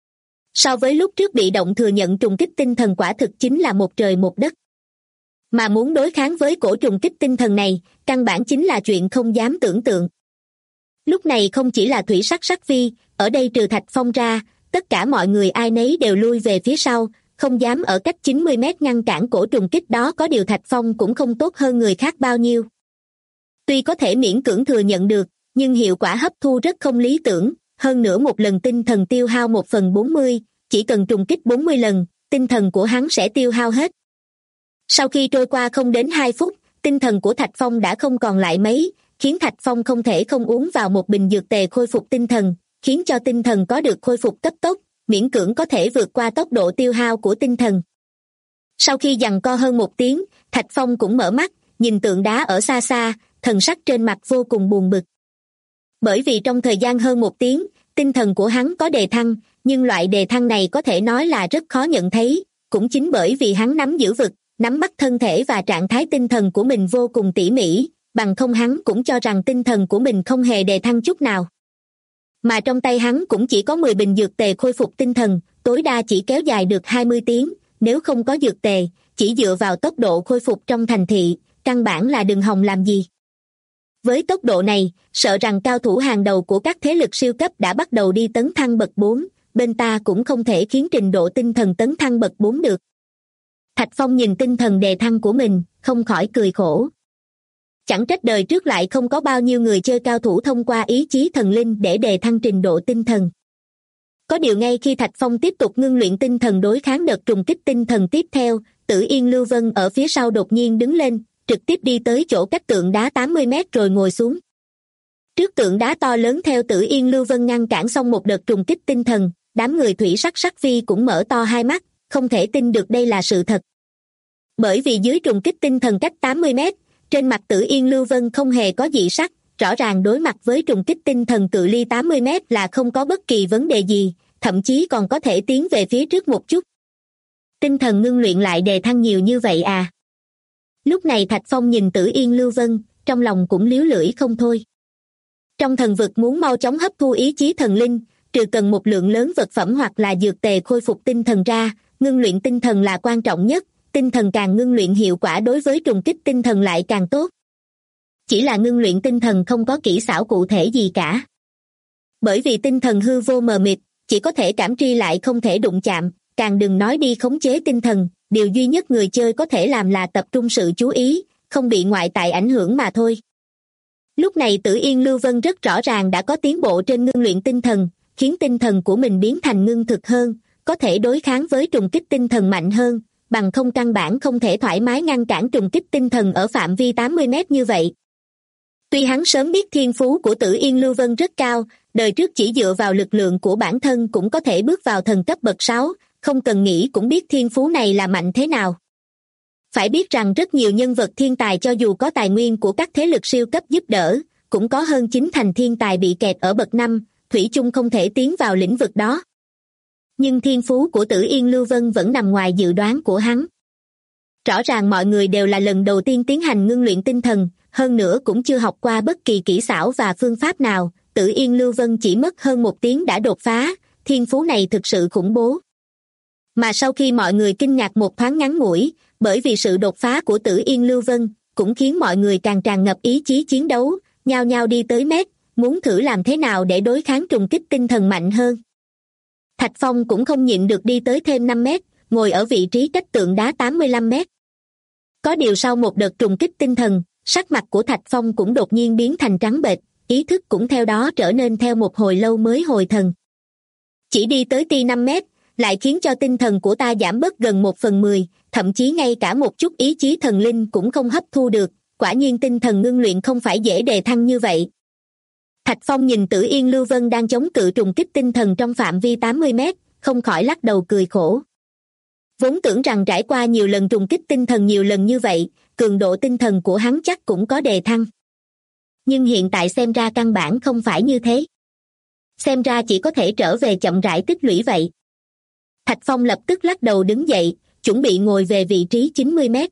So với lúc trước bị động thừa nhận trùng kích tinh thần quả thực chính là một trời một đất. Mà muốn đối kháng với cổ trùng kích tinh thần này, căn bản chính là chuyện không dám tưởng tượng. Lúc này không chỉ là Thủy Sắc Sắc Phi, ở đây trừ Thạch Phong ra, tất cả mọi người ai nấy đều lui về phía sau, không dám ở cách 90 mét ngăn cản cổ trùng kích đó, có điều Thạch Phong cũng không tốt hơn người khác bao nhiêu. Tuy có thể miễn cưỡng thừa nhận được, nhưng hiệu quả hấp thu rất không lý tưởng, hơn nữa một lần tinh thần tiêu hao 1/40, chỉ cần trùng kích 40 lần, tinh thần của hắn sẽ tiêu hao hết. Sau khi trôi qua không đến 2 phút, tinh thần của Thạch Phong đã không còn lại mấy, khiến Thạch Phong không thể không uống vào một bình dược tề khôi phục tinh thần, khiến cho tinh thần có được khôi phục cấp tốc, miễn cưỡng có thể vượt qua tốc độ tiêu hao của tinh thần. Sau khi giằng co hơn 1 tiếng, Thạch Phong cũng mở mắt, nhìn tượng đá ở xa xa, thần sắc trên mặt vô cùng buồn bực. Bởi vì trong thời gian hơn 1 tiếng, tinh thần của hắn có đề thăng, nhưng loại đề thăng này có thể nói là rất khó nhận thấy, cũng chính bởi vì hắn nắm giữ vực, nắm bắt thân thể và trạng thái tinh thần của mình vô cùng tỉ mỉ, bằng không hắn cũng cho rằng tinh thần của mình không hề đề thăng chút nào. Mà trong tay hắn cũng chỉ có 10 bình dược tề khôi phục tinh thần, tối đa chỉ kéo dài được 20 tiếng, nếu không có dược tề, chỉ dựa vào tốc độ khôi phục trong thành thị, căn bản là đừng hòng làm gì. Với tốc độ này, sợ rằng cao thủ hàng đầu của các thế lực siêu cấp đã bắt đầu đi tấn thăng bậc 4, bên ta cũng không thể khiến trình độ tinh thần tấn thăng bậc 4 được. Thạch Phong nhìn tinh thần đề thăng của mình, không khỏi cười khổ. Chẳng trách đời trước lại không có bao nhiêu người chơi cao thủ thông qua ý chí thần linh để đề thăng trình độ tinh thần. Có điều ngay khi Thạch Phong tiếp tục ngưng luyện tinh thần đối kháng đợt trùng kích tinh thần tiếp theo, Tử Yên Lưu Vân ở phía sau đột nhiên đứng lên, trực tiếp đi tới chỗ cách tượng đá 80 mét rồi ngồi xuống. Trước tượng đá to lớn theo Tử Yên Lưu Vân ngăn cản xong một đợt trùng kích tinh thần, đám người thủy sắc sắc phi cũng mở to hai mắt, không thể tin được đây là sự thật. Bởi vì dưới trùng kích tinh thần cách 80 mét, trên mặt Tử Yên Lưu Vân không hề có dị sắc, rõ ràng đối mặt với trùng kích tinh thần cự ly 80 mét là không có bất kỳ vấn đề gì, thậm chí còn có thể tiến về phía trước một chút. Tinh thần ngưng luyện lại đề thăng nhiều như vậy à? Lúc này Thạch Phong nhìn Tử Yên Lưu Vân, trong lòng cũng líu lưỡi không thôi. Trong thần vực muốn mau chóng hấp thu ý chí thần linh, trừ cần một lượng lớn vật phẩm hoặc là dược tề khôi phục tinh thần ra, ngưng luyện tinh thần là quan trọng nhất, tinh thần càng ngưng luyện hiệu quả đối với trùng kích tinh thần lại càng tốt. Chỉ là ngưng luyện tinh thần không có kỹ xảo cụ thể gì cả. Bởi vì tinh thần hư vô mờ mịt, chỉ có thể cảm tri lại không thể đụng chạm, càng đừng nói đi khống chế tinh thần, điều duy nhất người chơi có thể làm là tập trung sự chú ý, không bị ngoại tại ảnh hưởng mà thôi. Lúc này Tử Yên Lưu Vân rất rõ ràng đã có tiến bộ trên ngưng luyện tinh thần, khiến tinh thần của mình biến thành ngưng thực hơn, có thể đối kháng với trùng kích tinh thần mạnh hơn, bằng không căn bản không thể thoải mái ngăn cản trùng kích tinh thần ở phạm vi 80 mét như vậy. Tuy hắn sớm biết thiên phú của Tử Yên Lưu Vân rất cao, đời trước chỉ dựa vào lực lượng của bản thân cũng có thể bước vào thần cấp bậc 6, không cần nghĩ cũng biết thiên phú này là mạnh thế nào. Phải biết rằng rất nhiều nhân vật thiên tài cho dù có tài nguyên của các thế lực siêu cấp giúp đỡ, cũng có hơn 9 thành thiên tài bị kẹt ở bậc 5, thủy chung không thể tiến vào lĩnh vực đó. Nhưng thiên phú của Tử Yên Lưu Vân vẫn nằm ngoài dự đoán của hắn. Rõ ràng mọi người đều là lần đầu tiên tiến hành ngưng luyện tinh thần, hơn nữa cũng chưa học qua bất kỳ kỹ xảo và phương pháp nào, Tử Yên Lưu Vân chỉ mất hơn 1 tiếng đã đột phá, thiên phú này thực sự khủng bố. Mà sau khi mọi người kinh ngạc một thoáng ngắn ngủi, bởi vì sự đột phá của Tử Yên Lưu Vân, cũng khiến mọi người càng tràn ngập ý chí chiến đấu, nhao nhao đi tới mét, muốn thử làm thế nào để đối kháng trùng kích tinh thần mạnh hơn. Thạch Phong cũng không nhịn được đi tới thêm 5 mét, ngồi ở vị trí cách tượng đá 85 mét. Có điều sau một đợt trùng kích tinh thần, sắc mặt của Thạch Phong cũng đột nhiên biến thành trắng bệch, ý thức cũng theo đó trở nên theo một hồi lâu mới hồi thần. Chỉ đi tới ti 5 mét, lại khiến cho tinh thần của ta giảm bớt gần 1/10, thậm chí ngay cả một chút ý chí thần linh cũng không hấp thu được, quả nhiên tinh thần ngưng luyện không phải dễ đề thăng như vậy. Thạch Phong nhìn Tử Yên Lưu Vân đang chống cự trùng kích tinh thần trong phạm vi 80 mét, không khỏi lắc đầu cười khổ. Vốn tưởng rằng trải qua nhiều lần trùng kích tinh thần nhiều lần như vậy, cường độ tinh thần của hắn chắc cũng có đề thăng. Nhưng hiện tại xem ra căn bản không phải như thế. Xem ra chỉ có thể trở về chậm rãi tích lũy vậy. Thạch Phong lập tức lắc đầu đứng dậy, chuẩn bị ngồi về vị trí 90 mét.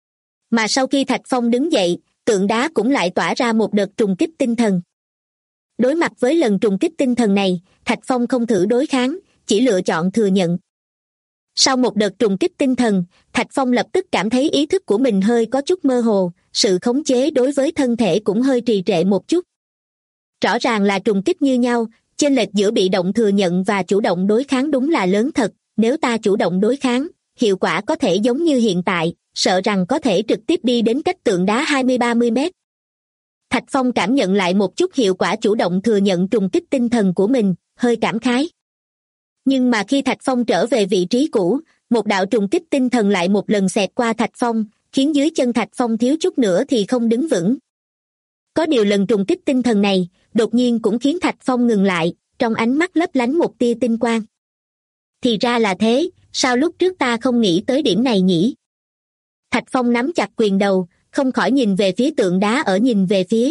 Mà sau khi Thạch Phong đứng dậy, tượng đá cũng lại tỏa ra một đợt trùng kích tinh thần. Đối mặt với lần trùng kích tinh thần này, Thạch Phong không thử đối kháng, chỉ lựa chọn thừa nhận. Sau một đợt trùng kích tinh thần, Thạch Phong lập tức cảm thấy ý thức của mình hơi có chút mơ hồ, sự khống chế đối với thân thể cũng hơi trì trệ một chút. Rõ ràng là trùng kích như nhau, chênh lệch giữa bị động thừa nhận và chủ động đối kháng đúng là lớn thật, nếu ta chủ động đối kháng, hiệu quả có thể giống như hiện tại, sợ rằng có thể trực tiếp đi đến cách tượng đá 20-30 mét. Thạch Phong cảm nhận lại một chút hiệu quả chủ động thừa nhận trùng kích tinh thần của mình, hơi cảm khái. Nhưng mà khi Thạch Phong trở về vị trí cũ, một đạo trùng kích tinh thần lại một lần xẹt qua Thạch Phong, khiến dưới chân Thạch Phong thiếu chút nữa thì không đứng vững. Có điều lần trùng kích tinh thần này, đột nhiên cũng khiến Thạch Phong ngừng lại, trong ánh mắt lấp lánh một tia tinh quang. Thì ra là thế, sao lúc trước ta không nghĩ tới điểm này nhỉ? Thạch Phong nắm chặt quyền đầu, không khỏi nhìn về phía tượng đá ở nhìn về phía.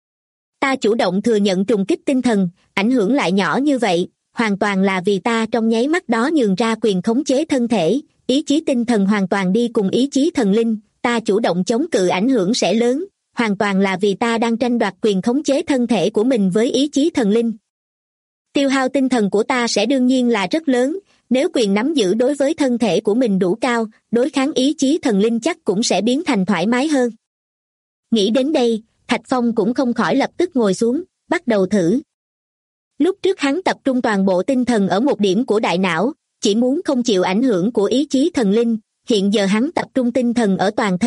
Ta chủ động thừa nhận trùng kích tinh thần, ảnh hưởng lại nhỏ như vậy, hoàn toàn là vì ta trong nháy mắt đó nhường ra quyền khống chế thân thể, ý chí tinh thần hoàn toàn đi cùng ý chí thần linh, ta chủ động chống cự ảnh hưởng sẽ lớn, hoàn toàn là vì ta đang tranh đoạt quyền khống chế thân thể của mình với ý chí thần linh. Tiêu hao tinh thần của ta sẽ đương nhiên là rất lớn, nếu quyền nắm giữ đối với thân thể của mình đủ cao, đối kháng ý chí thần linh chắc cũng sẽ biến thành thoải mái hơn. Nghĩ đến đây, Thạch Phong cũng không khỏi lập tức ngồi xuống, bắt đầu thử. Lúc trước hắn tập trung toàn bộ tinh thần ở một điểm của đại não, chỉ muốn không chịu ảnh hưởng của ý chí thần linh, hiện giờ hắn tập trung tinh thần ở toàn thân,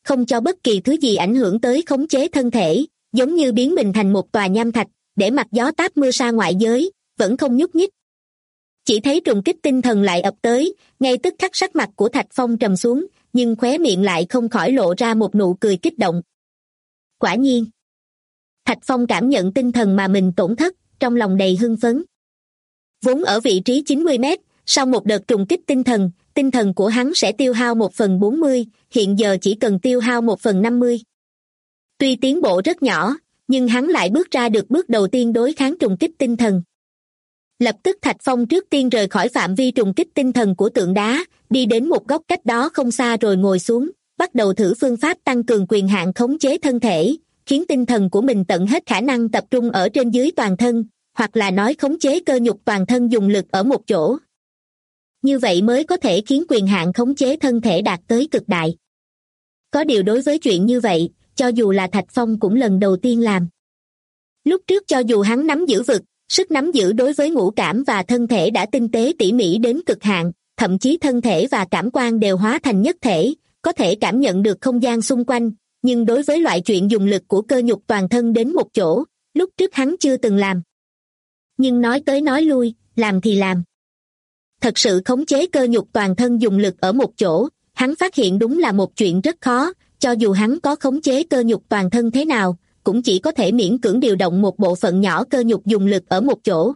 không cho bất kỳ thứ gì ảnh hưởng tới khống chế thân thể, giống như biến mình thành một tòa nham thạch, để mặc gió táp mưa sa ngoại giới, vẫn không nhúc nhích. Chỉ thấy trùng kích tinh thần lại ập tới, ngay tức khắc sắc mặt của Thạch Phong trầm xuống, nhưng khóe miệng lại không khỏi lộ ra một nụ cười kích động. Quả nhiên. Thạch Phong cảm nhận tinh thần mà mình tổn thất, trong lòng đầy hưng phấn. Vốn ở vị trí 90 mét, sau một đợt trùng kích tinh thần của hắn sẽ tiêu hao 1/40, hiện giờ chỉ cần tiêu hao 1/50. Tuy tiến bộ rất nhỏ, nhưng hắn lại bước ra được bước đầu tiên đối kháng trùng kích tinh thần. Lập tức Thạch Phong trước tiên rời khỏi phạm vi trùng kích tinh thần của tượng đá, đi đến một góc cách đó không xa rồi ngồi xuống, bắt đầu thử phương pháp tăng cường quyền hạn khống chế thân thể, khiến tinh thần của mình tận hết khả năng tập trung ở trên dưới toàn thân, hoặc là nói khống chế cơ nhục toàn thân dùng lực ở một chỗ. Như vậy mới có thể khiến quyền hạn khống chế thân thể đạt tới cực đại. Có điều đối với chuyện như vậy, cho dù là Thạch Phong cũng lần đầu tiên làm. Lúc trước cho dù hắn nắm giữ vực, sức nắm giữ đối với ngũ cảm và thân thể đã tinh tế tỉ mỉ đến cực hạn, thậm chí thân thể và cảm quan đều hóa thành nhất thể, có thể cảm nhận được không gian xung quanh, nhưng đối với loại chuyện dùng lực của cơ nhục toàn thân đến một chỗ, lúc trước hắn chưa từng làm. Nhưng nói tới nói lui, làm thì làm. Thật sự khống chế cơ nhục toàn thân dùng lực ở một chỗ, hắn phát hiện đúng là một chuyện rất khó, cho dù hắn có khống chế cơ nhục toàn thân thế nào, cũng chỉ có thể miễn cưỡng điều động một bộ phận nhỏ cơ nhục dùng lực ở một chỗ.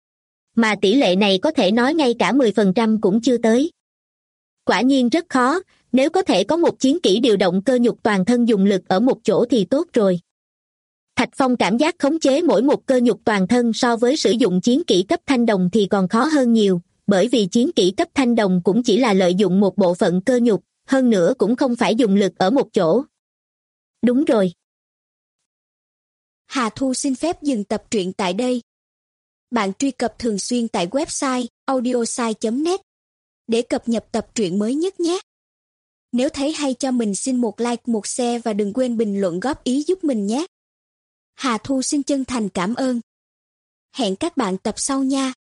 Mà tỷ lệ này có thể nói ngay cả 10% cũng chưa tới. Quả nhiên rất khó, nếu có thể có một chiến kỹ điều động cơ nhục toàn thân dùng lực ở một chỗ thì tốt rồi. Thạch Phong cảm giác khống chế mỗi một cơ nhục toàn thân so với sử dụng chiến kỹ cấp thanh đồng thì còn khó hơn nhiều, bởi vì chiến kỹ cấp thanh đồng cũng chỉ là lợi dụng một bộ phận cơ nhục, hơn nữa cũng không phải dùng lực ở một chỗ. Đúng rồi. Hà Thu xin phép dừng tập truyện tại đây. Bạn truy cập thường xuyên tại website audiosai.net để cập nhật tập truyện mới nhất nhé. Nếu thấy hay cho mình xin một like, một share và đừng quên bình luận góp ý giúp mình nhé. Hà Thu xin chân thành cảm ơn. Hẹn các bạn tập sau nha.